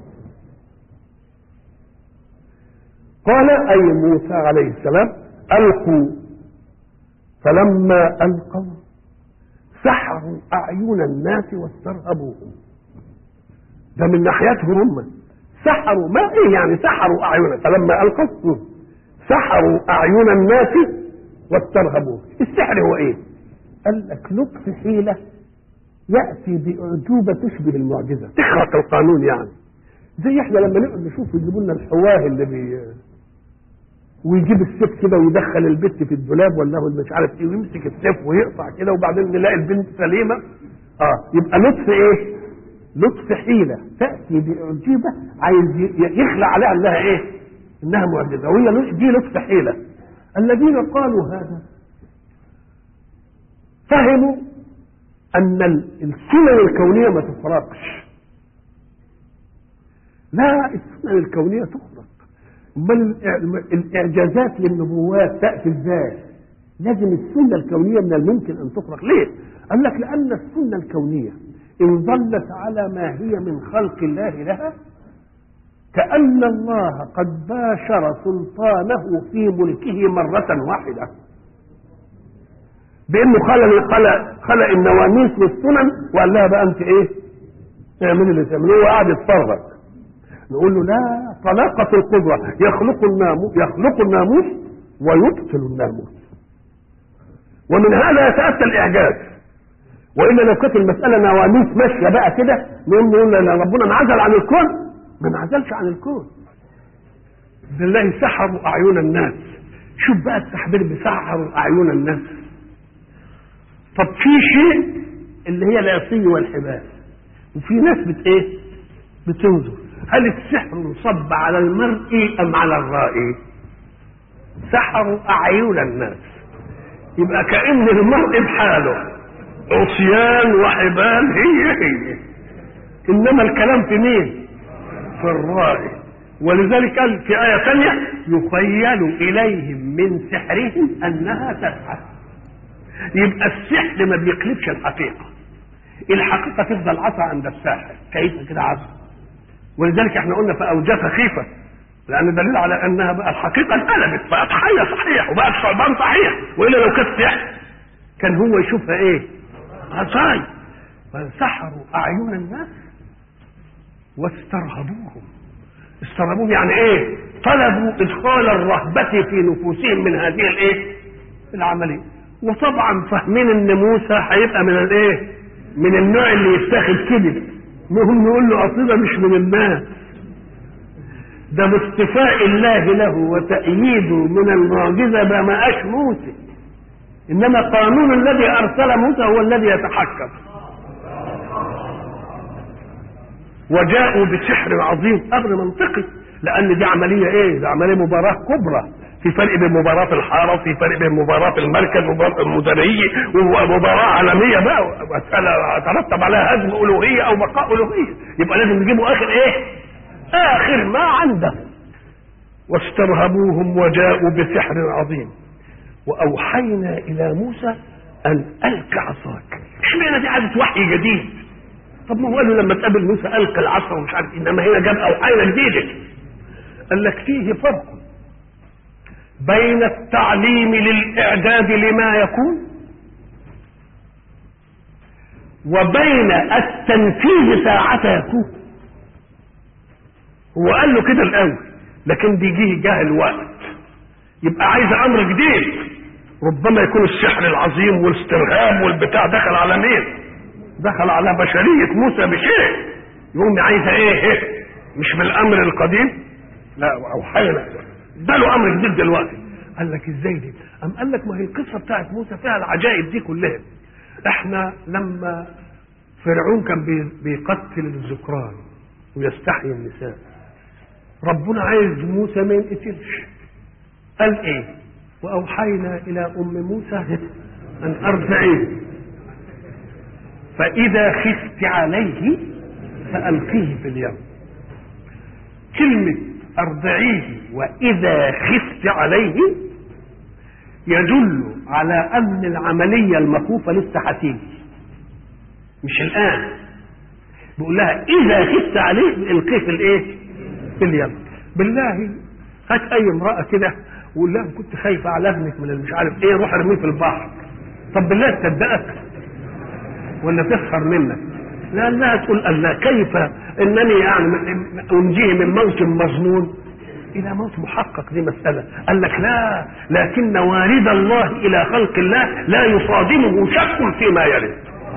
قال اي موسى عليه السلام القوا، فلما القوا سحروا اعين الناس واسترهبوهم. ده من ناحيتهم هم سحروا، ما ايه يعني سحروا اعين، فلما القوا سحروا اعين الناس واسترهبوهم. السحر هو ايه؟ قال لك لطف حيلة يأتي بأعجوبة تشبه المعجزة، تخرق القانون يعني. زي احنا لما نقعد نشوف يجيبوا لنا الحواه اللي بي ويجيب السيف كده ويدخل البت في الدولاب ولا هو مش عارف ايه ويمسك السيف ويقطع كده وبعدين نلاقي البنت سليمة. اه يبقى لطف ايه؟ لطف حيلة تأتي بأعجوبة عايز يخلع عليها انها ايه؟ انها معجزة، وهي دي لطف حيلة. الذين قالوا هذا فهموا ان السنن الكونيه ما تفرقش. لا، السنن الكونيه تخرق. امال الاعجازات للنبوات تاتي ازاي؟ لازم السنه الكونيه من الممكن ان تخرق. ليه؟ قال لك لان السنه الكونيه ان ظلت على ما هي من خلق الله لها كأن الله قد باشر سلطانه في ملكه مرة واحدة، بانه خلق خلق خلق النواميس والسنن وقال لها بقى انت ايه؟ اعملي اللي تعملوه، وقعد يتفرج. نقول له لا، طلاقة القدرة يخلق الناموس يخلق الناموس ويبطل الناموس، ومن هذا يتأتى الإعجاز. وإلا لو كانت المسألة نواميس ماشية بقى كده نقول نقول ربنا انعزل عن الكون، ما انعزلش عن الكون. بالله سحروا أعين الناس، شوف بقى التحبير بسحروا اعين الناس. طب في شيء اللي هي العصي والحبال، وفي ناس بت ايه بتنظر. هل السحر صب على المرء ام على الرائي؟ سحروا اعين الناس، يبقى كأن المرء بحاله عصيان وحبال هي هي، انما الكلام في مين؟ في الرائي. ولذلك قال في آية ثانية يخيل إليهم من سحرهم أنها تسعى. يبقى السحر ما بيقلبش الحقيقة، الحقيقة تفضل عصا عند الساحر، كيف كده عصا. ولذلك احنا قلنا فأوجس خيفة، لأن دليل على أنها بقى الحقيقة انقلبت، بقت حية صحيح وبقت ثعبان صحيح، وإلا لو كانت سحر كان هو يشوفها إيه؟ عصاي. فسحروا أعين الناس واسترهبوهم. استرهبوهم يعني ايه؟ طلبوا ادخال الرهبة في نفوسهم من هذه الايه؟ العملية. وطبعا فاهمين ان موسى هيبقى من الايه؟ من النوع اللي يتاخد كده. المهم نقول له اصيبه مش من الناس، ده باصطفاء الله له وتأييده من المعجزة ما بقاش موسى، انما قانون الذي ارسل موسى هو الذي يتحكم. وجاءوا بسحر عظيم، امر منطقي، لان دي عمليه ايه؟ دي عمليه مباراه كبرى، في فرق بين مباراه الحاره، في فرق بين مباراه المركز ومباراه المدنيه، ومباراه عالميه بقى، مساله ترتب عليها هزم الوهيه او بقاء الوهيه، يبقى لازم نجيبوا اخر ايه؟ اخر ما عنده. واسترهبوهم وجاءوا بسحر عظيم واوحينا الى موسى ان الق عصاك. اشمعنى دي عاده وحي جديد؟ طب ما هو قال له لما تقابل موسى القى العصا ومش عارف، انما هنا جاب اوحينا جديده. قال لك فيه فرق بين التعليم للاعداد لما يكون وبين التنفيذ ساعة يكون. هو قال له كده الاول، لكن بيجيه جاه الوقت، يبقى عايز امر جديد. ربما يكون السحر العظيم والاسترهاب والبتاع دخل على مين؟ دخل على بشرية موسى بشيء، يقوم عايزة ايه؟ مش بالامر القديم، لا اوحينا ده له امر جديد دلوقتي. قال لك ازاي دي؟ ام قال لك ما هي القصة بتاعت موسى فيها العجائب دي كلها. احنا لما فرعون كان بيقتل الذكران ويستحيي النساء، ربنا عايز موسى ما ينقتلش، قال ايه؟ واوحينا الى ام موسى ان ارضعيه فإذا خفت عليه فألقيه في اليم. كلمة أرضعيه وإذا خفت عليه يدل على أن العملية المخوفة لسه هتيجي، مش الآن. بيقول لها إذا خفت عليه ألقيه في الإيه؟ في اليم. بالله هات أي امرأة كده وقول لها كنت خايفة على ابنك من مش عارف إيه، روح ارميه في البحر. طب بالله تصدقك ولا تسخر منك؟ لأنها تقول الله كيف انني يعني انجيه من موت مظنون الى موت محقق، دي مسألة. قال لك لا، لكن وارد الله الى خلق الله لا يصادمه شك فيما يرد،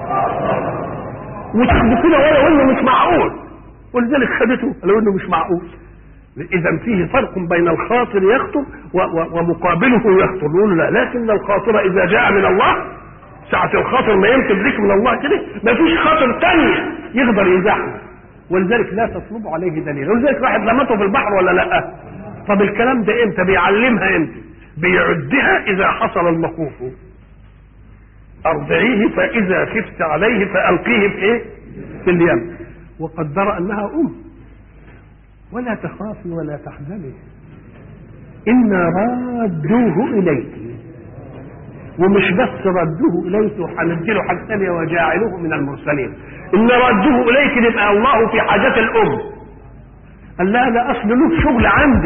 وتاخده كده ولو انه مش معقول، ولذلك خدته لو انه مش معقول. اذا فيه فرق بين الخاطر يخطر ومقابله يخطر. نقول لا، لكن الخاطر اذا جاء من الله، ساعة الخاطر ما يمكن ذكر من الله كده، ما فيش خاطر تانية يقدر يزحمه، ولذلك لا تطلب عليه دليل. ولذلك واحد لمته في البحر ولا لا؟ طب الكلام ده امتى بيعلمها؟ امتى بيعدها؟ اذا حصل المخوف. ارضعيه فاذا خفت عليه فالقيه في ايه؟ في اليم. وقدر انها ام. ولا تخافي ولا تحزني انا رادوه اليك. ومش بس ردوه اليك وهنديله حاجه ثانيه وجاعلوه من المرسلين. ان ردوه اليك يبقى الله في حاجه الام. قال لا، ده اصل له شغل عندي،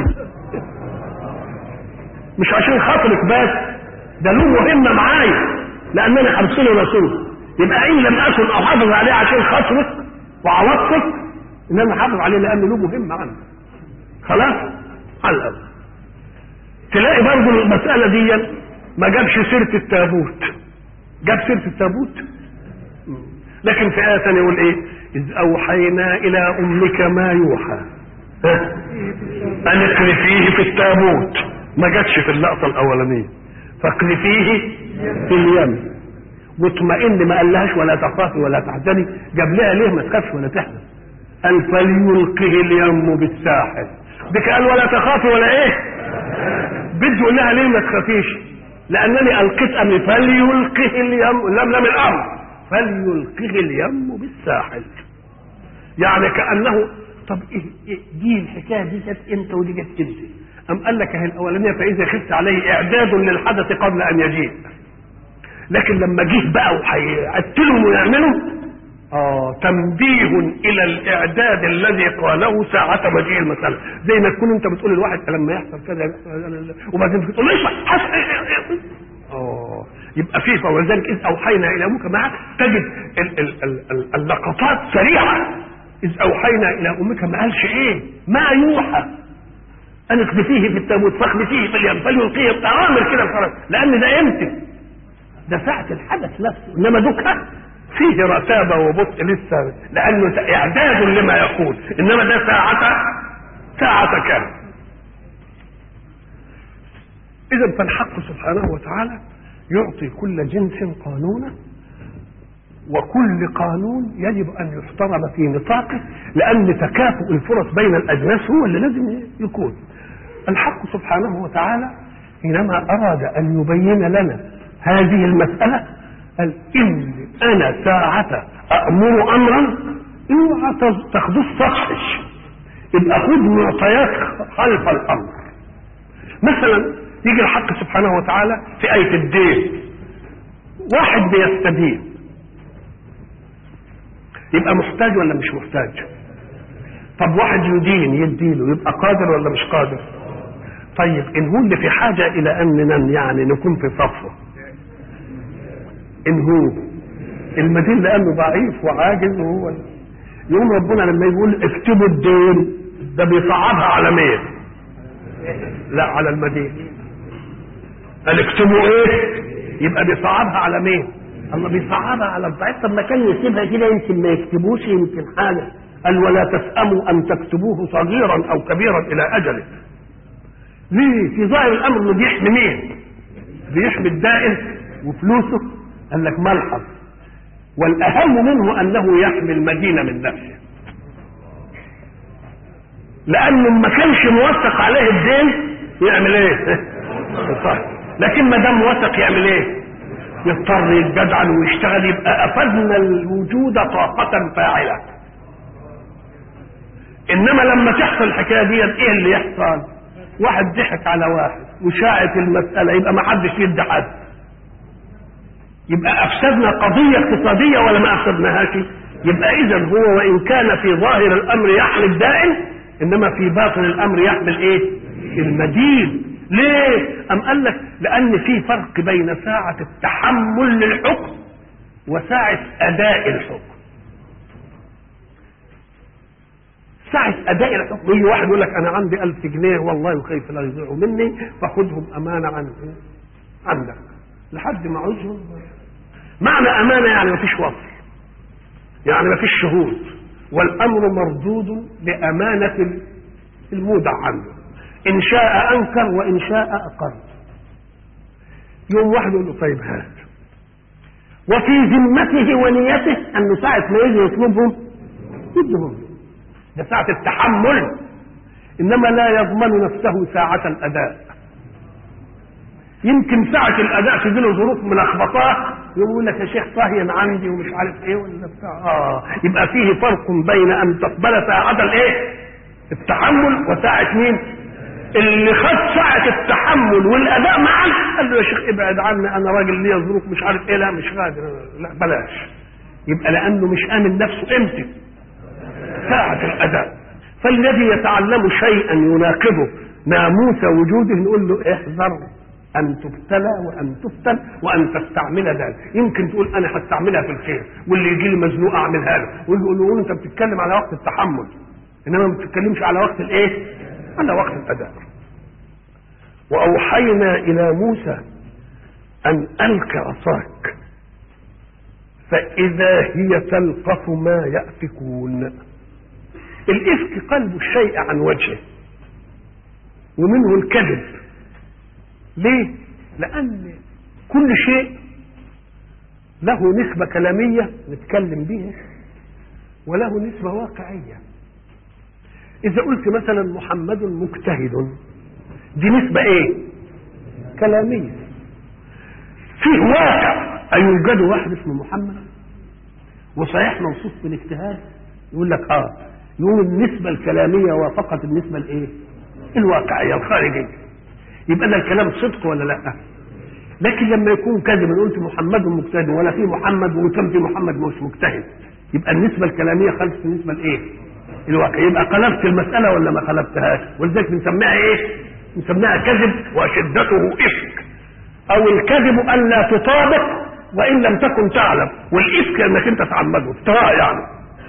مش عشان خاطرك بس، ده له مهمه معايا لانني ارسله رسول. يبقى ان لم اكن احافظ عليه عشان خاطرك وعوضتك، انما احافظ عليه لانه له مهمه عندي. خلاص؟ على الاول تلاقي برضه المساله دي ما جابش سيره التابوت، جاب سيره التابوت لكن في آية ثانية يقول ايه؟ إذ أوحينا إلى أمك ما يوحى أن اقذفيه في التابوت ما جاتش في اللقطه الاولانيه. فاقذفيه في اليم واطمئن، ما قالهاش ولا تخافي ولا تحزني. جاب لها ليه ما تخافش ولا تحزن؟ قال فليلقه اليم بالساحل. دي قال ولا تخافي ولا ايه؟ بده يقول لها ليه ما تخافيش؟ لانني القيت امري فليلقه اليم، لم لم الامر فليلقه اليم بالساحل. يعني كانه طب ايه, إيه دي الحكايه دي جت امتى ودي جت امتى؟ ام قال لك اهي الاولانيه فاذا خفت عليه اعداد للحدث قبل ان يجيء. لكن لما جه بقى وهيقتلهم ويعملوا اه تنبيه الى الاعداد الذي قاله ساعه مجيء المساله. زي ما تكون انت بتقول لواحد لما يحصل كذا وبعدين بتقول له اسمع اه يبقى فيه. فولذلك اذ اوحينا الى امك معك تجد ال ال ال اللقطات سريعه. اذ اوحينا الى امك ما قالش ايه ما يوحى ان اقذفيه في التابوت فاقذفيه في اليم فليلقيه بأوامر كده الخلاص. لان ده امتى؟ ده ساعه الحدث نفسه. انما دوكا فيه رتابه وبطء لسه لانه اعداد لما يقول. انما ده ساعه ساعه كان. اذا فالحق سبحانه وتعالى يعطي كل جنس قانونا، وكل قانون يجب ان يحترم في نطاقه، لان تكافؤ الفرص بين الاجناس هو اللي لازم يكون. الحق سبحانه وتعالى حينما اراد ان يبين لنا هذه المساله قال ان انا ساعه امر امرا اوعى تاخذوه سطحش، يبقى خذ معطيات خلف الامر. مثلا يجي الحق سبحانه وتعالى في ايه الدين، واحد بيستدين يبقى محتاج ولا مش محتاج؟ طب واحد يدين يديله يبقى قادر ولا مش قادر؟ طيب ان هو اللي في حاجه الى اننا يعني نكون في صفه، ان هو المدين لانه ضعيف وعاجز وهو يوم ربنا لما يقول اكتبوا الدين ده بيصعبها على مين؟ لا على المدين. قال اكتبوا ايه؟ يبقى بيصعبها على مين؟ الله بيصعبها على الضعيف. طب ما كان يسيبها كده يمكن ما يكتبوش يمكن حاجه. قال ولا تسأموا ان تكتبوه صغيرا او كبيرا الى اجله. ليه؟ في ظاهر الامر انه بيحمي مين؟ بيحمي الدائن وفلوسه. قال لك ملحظ والاهم منه انه يحمي المدينه من نفسه، لانه ما كانش موثق عليه الدين يعمل ايه؟ صح. لكن ما دام موثق يعمل ايه؟ يضطر يتجدعن ويشتغل. يبقى افدنا الوجود طاقه فاعله. انما لما تحصل الحكايه دي ايه اللي يحصل؟ واحد ضحك على واحد وشاعت المساله يبقى ما حدش يدي حد. يبقى افسدنا قضيه اقتصاديه ولا ما افسدناهاش؟ يبقى اذا هو وان كان في ظاهر الامر يحمي الدائن انما في باطن الامر يحمل ايه؟ المدين. ليه؟ ام قال لك لان في فرق بين ساعه التحمل للحكم وساعه اداء الحكم. ساعه اداء الحكم يجي واحد يقول لك انا عندي ألف جنيه والله وخايف لا يضيعوا مني فخذهم امانه عن عندك لحد ما عاوزهم. معنى امانه يعني ما فيش وصل، يعني ما فيش شهود، والامر مردود لامانه المودع عنه. ان شاء انكر وان شاء اقر. يوم واحد يقول له طيب هات، وفي ذمته ونيته انه ساعه ما يجي يطلبهم يدهم. ده ساعه التحمل. انما لا يضمن نفسه ساعه الاداء. يمكن ساعه الاداء تجي له ظروف ملخبطاه يقول لك يا شيخ صهين عندي ومش عارف ايه ولا بتاع. اه يبقى فيه فرق بين ان تقبل ساعه الايه؟ التحمل وساعه مين؟ اللي خد ساعه التحمل والاداء معا قال له يا شيخ ابعد عني انا راجل ليا ظروف مش عارف ايه. لا مش قادر، لا بلاش. يبقى لانه مش امن نفسه امتى؟ ساعه الاداء. فالذي يتعلم شيئا يناقضه ناموس وجوده نقول له احذر ان تبتلى وان تفتن وان تستعمل ذلك. يمكن تقول انا هستعملها في الخير واللي يجي لي مزنوق اعملها له، ويقول له انت بتتكلم على وقت التحمل انما ما بتتكلمش على وقت الايه؟ على وقت الاداء. واوحينا الى موسى ان الق عصاك فاذا هي تلقف ما يأفكون. الافك قلب الشيء عن وجهه، ومنه الكذب ليه؟ لأن كل شيء له نسبة كلامية نتكلم بيها وله نسبة واقعية. إذا قلت مثلا محمد مجتهد دي نسبة إيه؟ كلامية. فيه واقع أيوجد واحد اسمه محمد وصحيح موصوف بالاجتهاد؟ يقول لك آه، يقول النسبة الكلامية وافقت النسبة الإيه؟ الواقعية الخارجية. يبقى ده الكلام صدق ولا لا؟ لكن لما يكون كذب قلت محمد مجتهد ولا في محمد وكم في محمد مش مجتهد، يبقى النسبة الكلامية خلفت النسبة الايه؟ الواقع. يبقى قلبت المسألة ولا ما قلبتهاش؟ ولذلك بنسميها ايه؟ بنسميها كذب وشدته إفك، او الكذب ان لا تطابق وان لم تكن تعلم، والإفك انك انت تعمده افتراء. يعني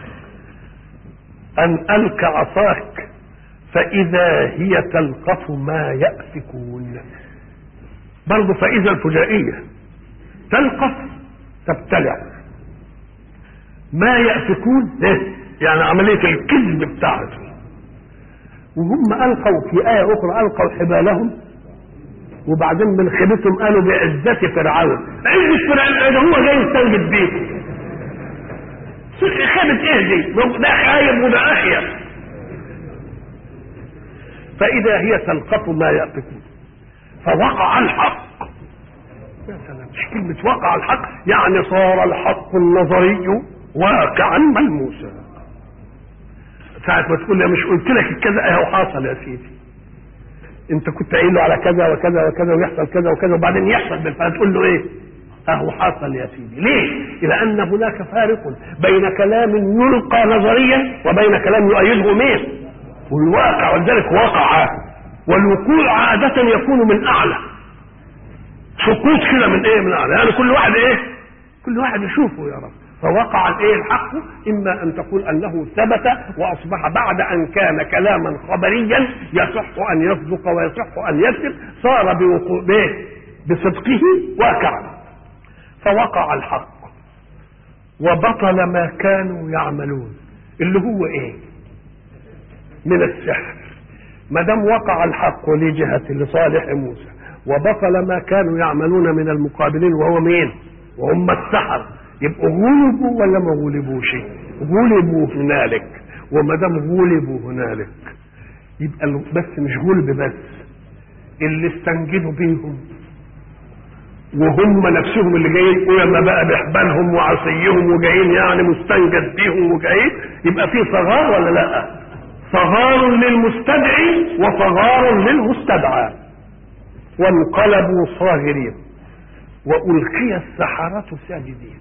ان ألك عصاك فإذا هي تلقف ما يأفكون، برضه فإذا الفجائية تلقف تبتلع ما يأفكون، يعني عملية الكذب بتاعته. وهم ألقوا في آية أخرى ألقوا حبالهم وبعدين من خيبتهم قالوا بعزة فرعون. عزة فرعون هو جاي يستنجد بيه، خيبة ايه دي؟ ده خايب وده أخيب. فإذا هي تلقف ما يأفكون فوقع الحق. يا سلام، مش كلمة وقع الحق يعني صار الحق النظري واقعا ملموسا. ساعة ما تقول لي مش قلت لك كذا اهو حاصل يا سيدي، انت كنت قايل له على كذا وكذا وكذا ويحصل كذا وكذا وبعدين يحصل بالفعل، تقول له ايه؟ اهو حصل يا سيدي. ليه؟ لأن هناك فارق بين كلام يلقى نظريا وبين كلام يؤيده مين؟ والواقع. ولذلك وقع، والوقوع عادة يكون من أعلى، سقوط كده من ايه؟ من أعلى. يعني كل واحد ايه؟ كل واحد يشوفه يا رب. فوقع الايه؟ الحق. اما ان تقول انه ثبت واصبح بعد ان كان كلاما خبريا يصح ان يصدق ويصح ان يكذب، صار بوقوع به بصدقه واقعا. فوقع الحق وبطل ما كانوا يعملون، اللي هو ايه؟ من السحر. ما دام وقع الحق لجهة لصالح موسى وبطل ما كانوا يعملون من المقابلين وهو مين؟ وهم السحر، يبقوا غلبوا ولا ما غلبوش؟ غلبوا هنالك. وما دام غلبوا هنالك يبقى بس مش غلب بس، اللي استنجدوا بيهم وهم نفسهم اللي جايين ولما بقى بحبالهم وعصيهم وجايين يعني مستنجد بيهم وجايين، يبقى في صغار ولا لا؟ صغار للمستدعي وصغار للمستدعى. وانقلبوا صاغرين وألقي السحرة ساجدين.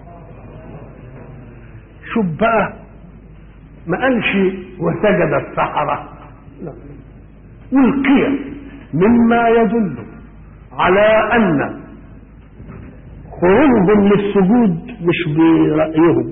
شوف بقى، ما قالش وسجد السحرة، لا، ألقي، مما يدل على أن خروجهم للسجود مش برأيهم،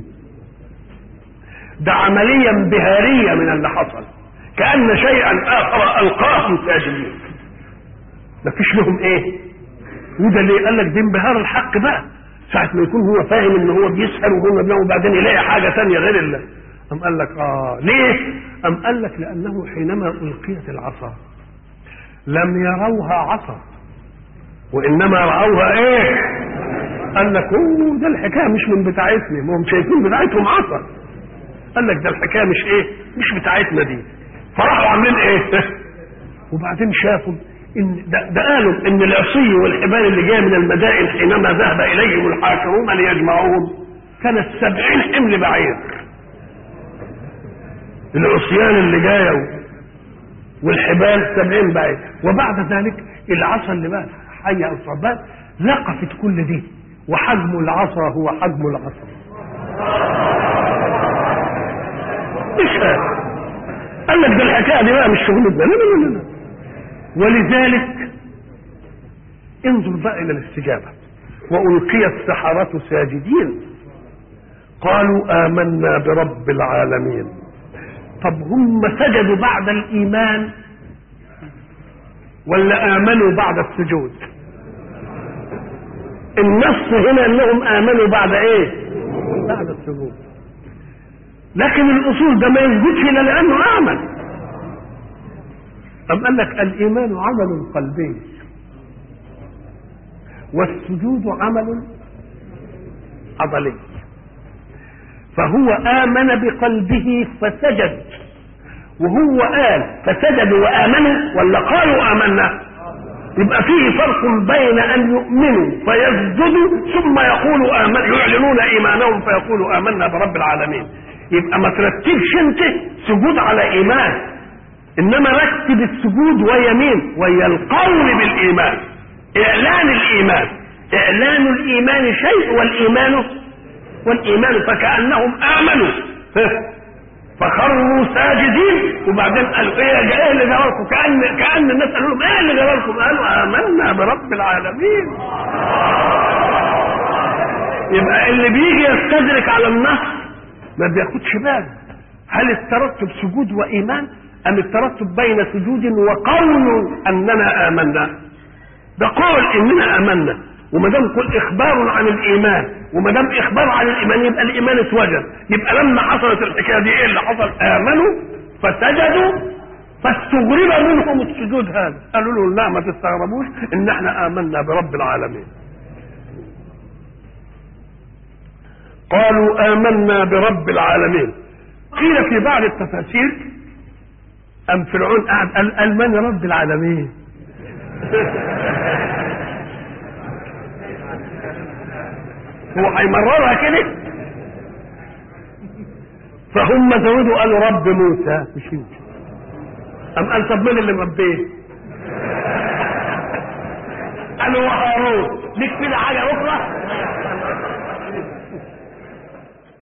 ده عملية انبهارية من اللي حصل، كأن شيئا آخر ألقاهم ساجدين. مفيش لهم ايه؟ وده اللي قال لك دي انبهار الحق بقى، ساعة ما يكون هو فاهم ان هو بيسحر وهم بيعملوا وبعدين يلاقي حاجة ثانية غير الله. أم قال لك اه ليه؟ أم قال لك لأنه حينما ألقيت العصا لم يروها عصا وإنما رأوها ايه؟ قال لك اوه ده الحكاية مش من بتاعتنا، ما هم شايفين بتاعتهم عصا. قال لك ده الحكاية مش ايه؟ مش بتاعتنا دي. فراحوا عاملين ايه؟ وبعدين شافوا إن ده, ده قالوا ان العصي والحبال اللي جايه من المدائن حينما ذهب اليهم الحاكمون ليجمعوهم كانت سبعين حمل بعير. العصيان اللي جايه والحبال سبعين بعير. وبعد ذلك العصا اللي بقى حيه او ثعبان لقفت كل دي، وحجم العصا هو حجم العصا. مش هذا. قال لك ده الحكايه دي بقى مش شغلتنا. لا لا لا لا. ولذلك انظر بقى الى الاستجابه. والقي السحرة ساجدين قالوا آمنا برب العالمين. طب هم سجدوا بعد الايمان ولا امنوا بعد السجود؟ النص هنا انهم امنوا بعد ايه؟ بعد السجود. لكن الاصول ده ما يثبتش الا لانه امن. أم قال لك الإيمان عمل قلبي والسجود عمل عضلي، فهو آمن بقلبه فسجد، وهو قال فسجدوا وآمنوا ولا قالوا آمنا؟ يبقى فيه فرق بين أن يؤمنوا فيسجدوا ثم يقولوا آمنا، يعلنون إيمانهم فيقولوا آمنا برب العالمين. يبقى ما ترتبش انت سجود على إيمان، إنما رتب السجود ويمين ويا القول بالإيمان، إعلان الإيمان. إعلان الإيمان شيء والإيمان والإيمان فكأنهم آمنوا فخروا ساجدين، وبعدين قالوا ايه ايه اللي جرالكم؟ كأن كأن الناس قالوا لهم ايه اللي جرالكم؟ قالوا آمنا برب العالمين. يبقى اللي بيجي يستدرك على النص ما بياخدش باله هل الترتب سجود وإيمان أم الترتب بين سجود وقول أننا آمنا؟ ده قول إننا آمنا، وما دام كل إخبار عن الإيمان، وما دام إخبار عن الإيمان يبقى الإيمان اتوجد. يبقى لما حصلت الحكاية دي إيه اللي حصل؟ آمنوا فسجدوا فاستغرب منهم السجود هذا، قالوا له لا ما تستغربوش إن احنا آمنا برب العالمين. قالوا آمنا برب العالمين. قيل في بعض التفاسير أم فرعون قاعد قال قال من رب العالمين؟ هو هيمررها كده؟ فهم زودوا قالوا رب موسى مش انت. أم قال طب مين اللي مربيه؟ قالوا هارون. ليك كده حاجة أخرى؟